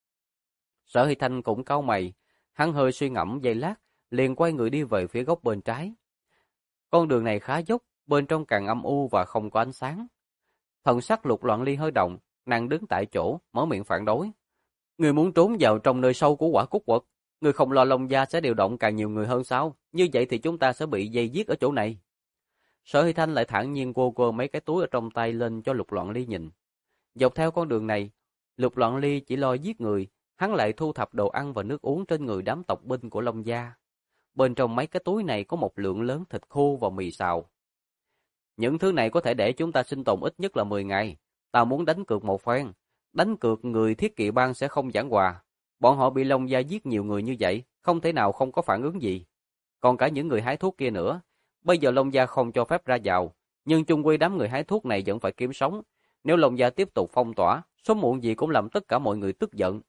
Sở Hy Thanh cũng cau mày, hắn hơi suy ngẫm giây lát, liền quay người đi về phía góc bên trái. Con đường này khá dốc, bên trong càng âm u và không có ánh sáng. Thần sắc Lục Loạn Ly hơi động, nàng đứng tại chỗ, mở miệng phản đối. Người muốn trốn vào trong nơi sâu của Hỏa Cốt Quật, người không lo Long Gia sẽ điều động càng nhiều người hơn sao? Như vậy thì chúng ta sẽ bị dây giết ở chỗ này. Sở Hy Thanh lại thản nhiên quơ quơ mấy cái túi ở trong tay lên cho Lục Loạn Ly nhìn. Dọc theo con đường này, Lục Loạn Ly chỉ lo giết người, hắn lại thu thập đồ ăn và nước uống trên người đám tộc binh của Long Gia. Bên trong mấy cái túi này có một lượng lớn thịt khô và mì xào. Những thứ này có thể để chúng ta sinh tồn ít nhất là 10 ngày. Ta muốn đánh cược một phen. Đánh cược người Thiết Kỵ Bang sẽ không giảng hòa. Bọn họ bị Long Gia giết nhiều người như vậy, không thể nào không có phản ứng gì. Còn cả những người hái thuốc kia nữa. Bây giờ Long Gia không cho phép ra vào, nhưng chung quy đám người hái thuốc này vẫn phải kiếm sống. Nếu Long Gia tiếp tục phong tỏa, sớm muộn gì cũng làm tất cả mọi người tức giận.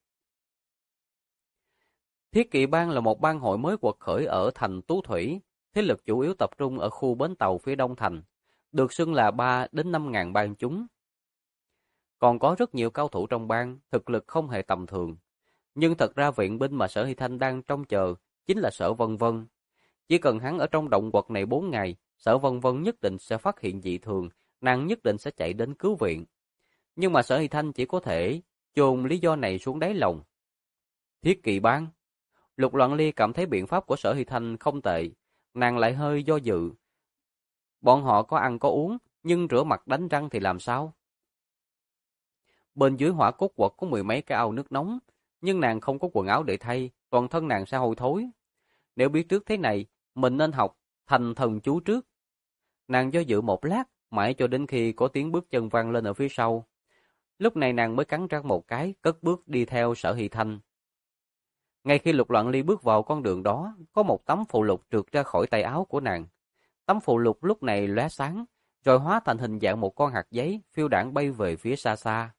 Thiết Kỵ Bang là một bang hội mới quật khởi ở thành Tú Thủy, thế lực chủ yếu tập trung ở khu bến tàu phía đông thành, được xưng là 3 đến 5 ngàn bang chúng. Còn có rất nhiều cao thủ trong bang, thực lực không hề tầm thường. Nhưng thật ra viện binh mà Sở Hy Thanh đang trông chờ chính là Sở Vân Vân. Chỉ cần hắn ở trong động quật này 4 ngày, Sở Vân Vân nhất định sẽ phát hiện dị thường, nàng nhất định sẽ chạy đến cứu viện. Nhưng mà Sở Hy Thanh chỉ có thể chôn lý do này xuống đáy lòng. Thiết Kỵ Bang. Lục Loạn Ly cảm thấy biện pháp của Sở Hy Thanh không tệ, nàng lại hơi do dự. Bọn họ có ăn có uống, nhưng rửa mặt đánh răng thì làm sao? Bên dưới hỏa cốt quật có mười mấy cái ao nước nóng, nhưng nàng không có quần áo để thay, toàn thân nàng sẽ hôi thối. Nếu biết trước thế này, mình nên học thành thần chú trước. Nàng do dự một lát, mãi cho đến khi có tiếng bước chân vang lên ở phía sau. Lúc này nàng mới cắn răng một cái, cất bước đi theo Sở Hy Thanh. Ngay khi Lục Loạn Ly bước vào con đường đó, có một tấm phù lục trượt ra khỏi tay áo của nàng. Tấm phù lục lúc này lóe sáng, rồi hóa thành hình dạng một con hạt giấy phiêu đãng bay về phía xa xa.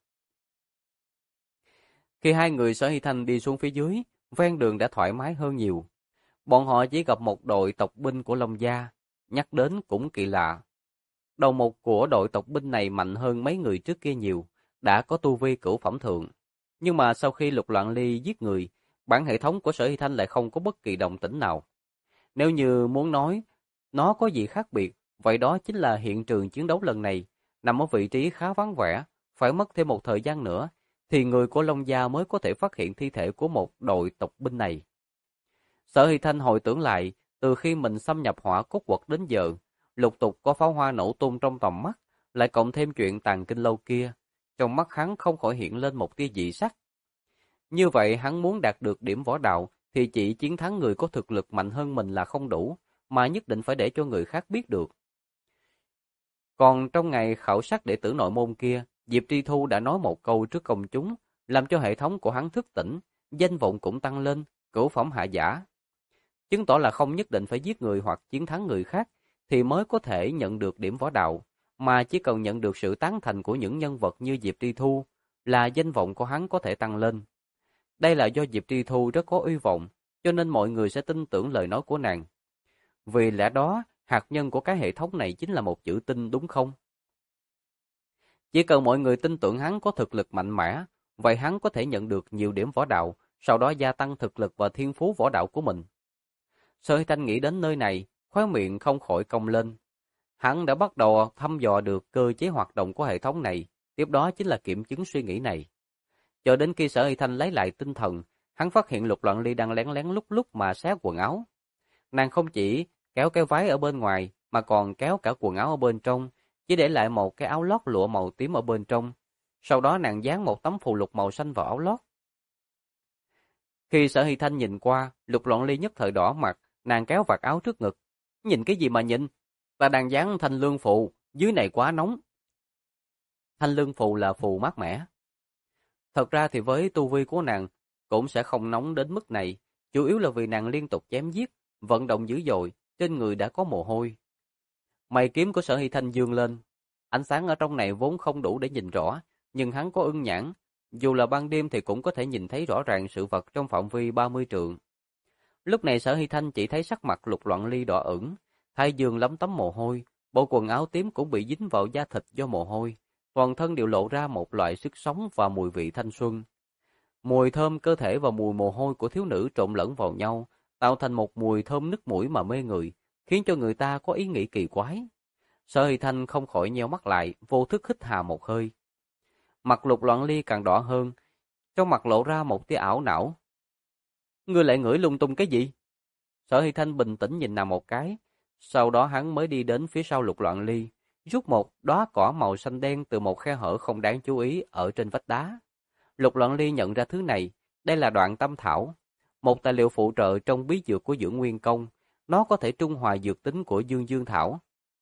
Khi hai người Sở Hy Thanh đi xuống phía dưới, ven đường đã thoải mái hơn nhiều. Bọn họ chỉ gặp một đội tộc binh của Long Gia, nhắc đến cũng kỳ lạ. Đầu mục của đội tộc binh này mạnh hơn mấy người trước kia nhiều, đã có tu vi cửu phẩm thượng. Nhưng mà sau khi Lục Loạn Ly giết người, bản hệ thống của Sở Hy Thanh lại không có bất kỳ động tĩnh nào. Nếu như muốn nói nó có gì khác biệt, vậy đó chính là hiện trường chiến đấu lần này nằm ở vị trí khá vắng vẻ, phải mất thêm một thời gian nữa thì người của Long Gia mới có thể phát hiện thi thể của một đội tộc binh này. Sở Hy Thanh hồi tưởng lại, từ khi mình xâm nhập hỏa cốt quật đến giờ, lục tục có pháo hoa nổ tung trong tầm mắt, lại cộng thêm chuyện tàn kinh lâu kia, trong mắt hắn không khỏi hiện lên một tia dị sắc. Như vậy hắn muốn đạt được điểm võ đạo thì chỉ chiến thắng người có thực lực mạnh hơn mình là không đủ, mà nhất định phải để cho người khác biết được. Còn trong ngày khảo sát đệ tử nội môn kia, Diệp Tri Thu đã nói một câu trước công chúng, làm cho hệ thống của hắn thức tỉnh, danh vọng cũng tăng lên, cửu phẩm hạ giả. Chứng tỏ là không nhất định phải giết người hoặc chiến thắng người khác thì mới có thể nhận được điểm võ đạo, mà chỉ cần nhận được sự tán thành của những nhân vật như Diệp Tri Thu là danh vọng của hắn có thể tăng lên. Đây là do Diệp Tri Thu rất có uy vọng, cho nên mọi người sẽ tin tưởng lời nói của nàng. Vì lẽ đó, hạt nhân của cái hệ thống này chính là một chữ tin, đúng không? Chỉ cần mọi người tin tưởng hắn có thực lực mạnh mẽ, vậy hắn có thể nhận được nhiều điểm võ đạo, sau đó gia tăng thực lực và thiên phú võ đạo của mình. Sở Hy Thanh nghĩ đến nơi này, khóe miệng không khỏi cong lên. Hắn đã bắt đầu thăm dò được cơ chế hoạt động của hệ thống này, tiếp đó chính là kiểm chứng suy nghĩ này. Cho đến khi Sở Hy Thanh lấy lại tinh thần, hắn phát hiện Lục Loạn Ly đang lén lén lúc lúc mà xé quần áo. Nàng không chỉ kéo cái váy ở bên ngoài, mà còn kéo cả quần áo ở bên trong, chỉ để lại một cái áo lót lụa màu tím ở bên trong. Sau đó nàng dán một tấm phù lục màu xanh vào áo lót. Khi Sở Hy Thanh nhìn qua, Lục Loạn Ly nhất thời đỏ mặt, nàng kéo vạt áo trước ngực. Nhìn cái gì mà nhìn? Ta đang dán thanh lương phù, dưới này quá nóng. Thanh lương phù là phù mát mẻ. Thật ra thì với tu vi của nàng, cũng sẽ không nóng đến mức này, chủ yếu là vì nàng liên tục chém giết, vận động dữ dội, trên người đã có mồ hôi. Mày kiếm của Sở Hy Thanh dương lên, ánh sáng ở trong này vốn không đủ để nhìn rõ, nhưng hắn có ưng nhãn, dù là ban đêm thì cũng có thể nhìn thấy rõ ràng sự vật trong phạm vi 30 trượng. Lúc này Sở Hy Thanh chỉ thấy sắc mặt Lục Loạn Ly đỏ ửng, thái dương lấm tấm mồ hôi, bộ quần áo tím cũng bị dính vào da thịt do mồ hôi, toàn thân đều lộ ra một loại sức sống và mùi vị thanh xuân. Mùi thơm cơ thể và mùi mồ hôi của thiếu nữ trộn lẫn vào nhau, tạo thành một mùi thơm nức mũi mà mê người, khiến cho người ta có ý nghĩ kỳ quái. Sở Hy Thanh không khỏi nheo mắt lại, vô thức hít hà một hơi. Mặt Lục Loạn Ly càng đỏ hơn, trong mặt lộ ra một tia ảo não. Ngươi lại ngửi lung tung cái gì? Sở Hy Thanh bình tĩnh nhìn nàng một cái, sau đó hắn mới đi đến phía sau Lục Loạn Ly, rút một đóa cỏ màu xanh đen từ một khe hở không đáng chú ý ở trên vách đá. Lục Loạn Ly nhận ra thứ này, đây là đoạn tâm thảo, một tài liệu phụ trợ trong bí dược của Dưỡng Nguyên Công, nó có thể trung hòa dược tính của Dương Dương thảo.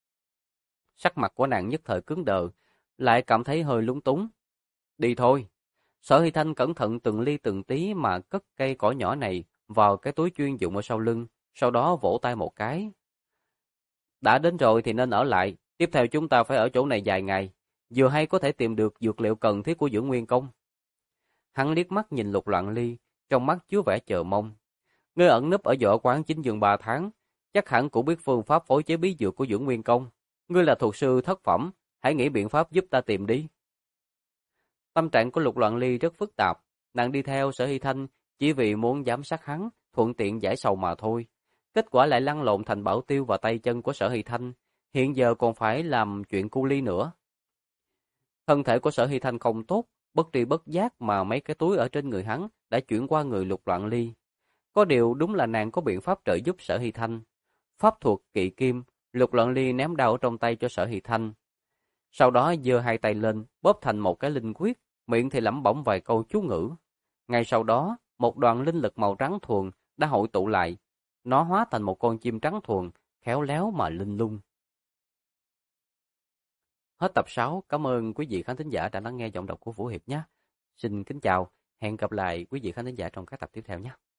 Sắc mặt của nàng nhất thời cứng đờ, lại cảm thấy hơi lúng túng. Đi thôi. Sở Hy Thanh cẩn thận từng ly từng tí mà cất cây cỏ nhỏ này vào cái túi chuyên dụng ở sau lưng, sau đó vỗ tay một cái. Đã đến rồi thì nên ở lại, tiếp theo chúng ta phải ở chỗ này vài ngày, vừa hay có thể tìm được dược liệu cần thiết của Dưỡng Nguyên Công. Hắn liếc mắt nhìn Lục Loạn Ly, trong mắt chứa vẻ chờ mong. Ngươi ẩn núp ở võ quán chính dương 3 tháng, chắc hẳn cũng biết phương pháp phối chế bí dược của Dưỡng Nguyên Công. Ngươi là thuộc sư thất phẩm, hãy nghĩ biện pháp giúp ta tìm đi. Tâm trạng của Lục Loạn Ly rất phức tạp, nàng đi theo Sở Hy Thanh chỉ vì muốn giám sát hắn, thuận tiện giải sầu mà thôi. Kết quả lại lăn lộn thành bảo tiêu và tay chân của Sở Hy Thanh, hiện giờ còn phải làm chuyện cu ly nữa. Thân thể của Sở Hy Thanh không tốt, bất tri bất giác mà mấy cái túi ở trên người hắn đã chuyển qua người Lục Loạn Ly. Có điều đúng là nàng có biện pháp trợ giúp Sở Hy Thanh. Pháp thuật kỵ kim, Lục Loạn Ly ném đao ở trong tay cho Sở Hy Thanh. Sau đó giơ hai tay lên, bóp thành một cái linh quyết, miệng thì lẩm bẩm vài câu chú ngữ. Ngay sau đó, một đoàn linh lực màu trắng thuần đã hội tụ lại. Nó hóa thành một con chim trắng thuần, khéo léo mà linh lung. Hết tập 6, cảm ơn quý vị khán thính giả đã lắng nghe giọng đọc của Vũ Hiệp nhé. Xin kính chào, hẹn gặp lại quý vị khán thính giả trong các tập tiếp theo nhé.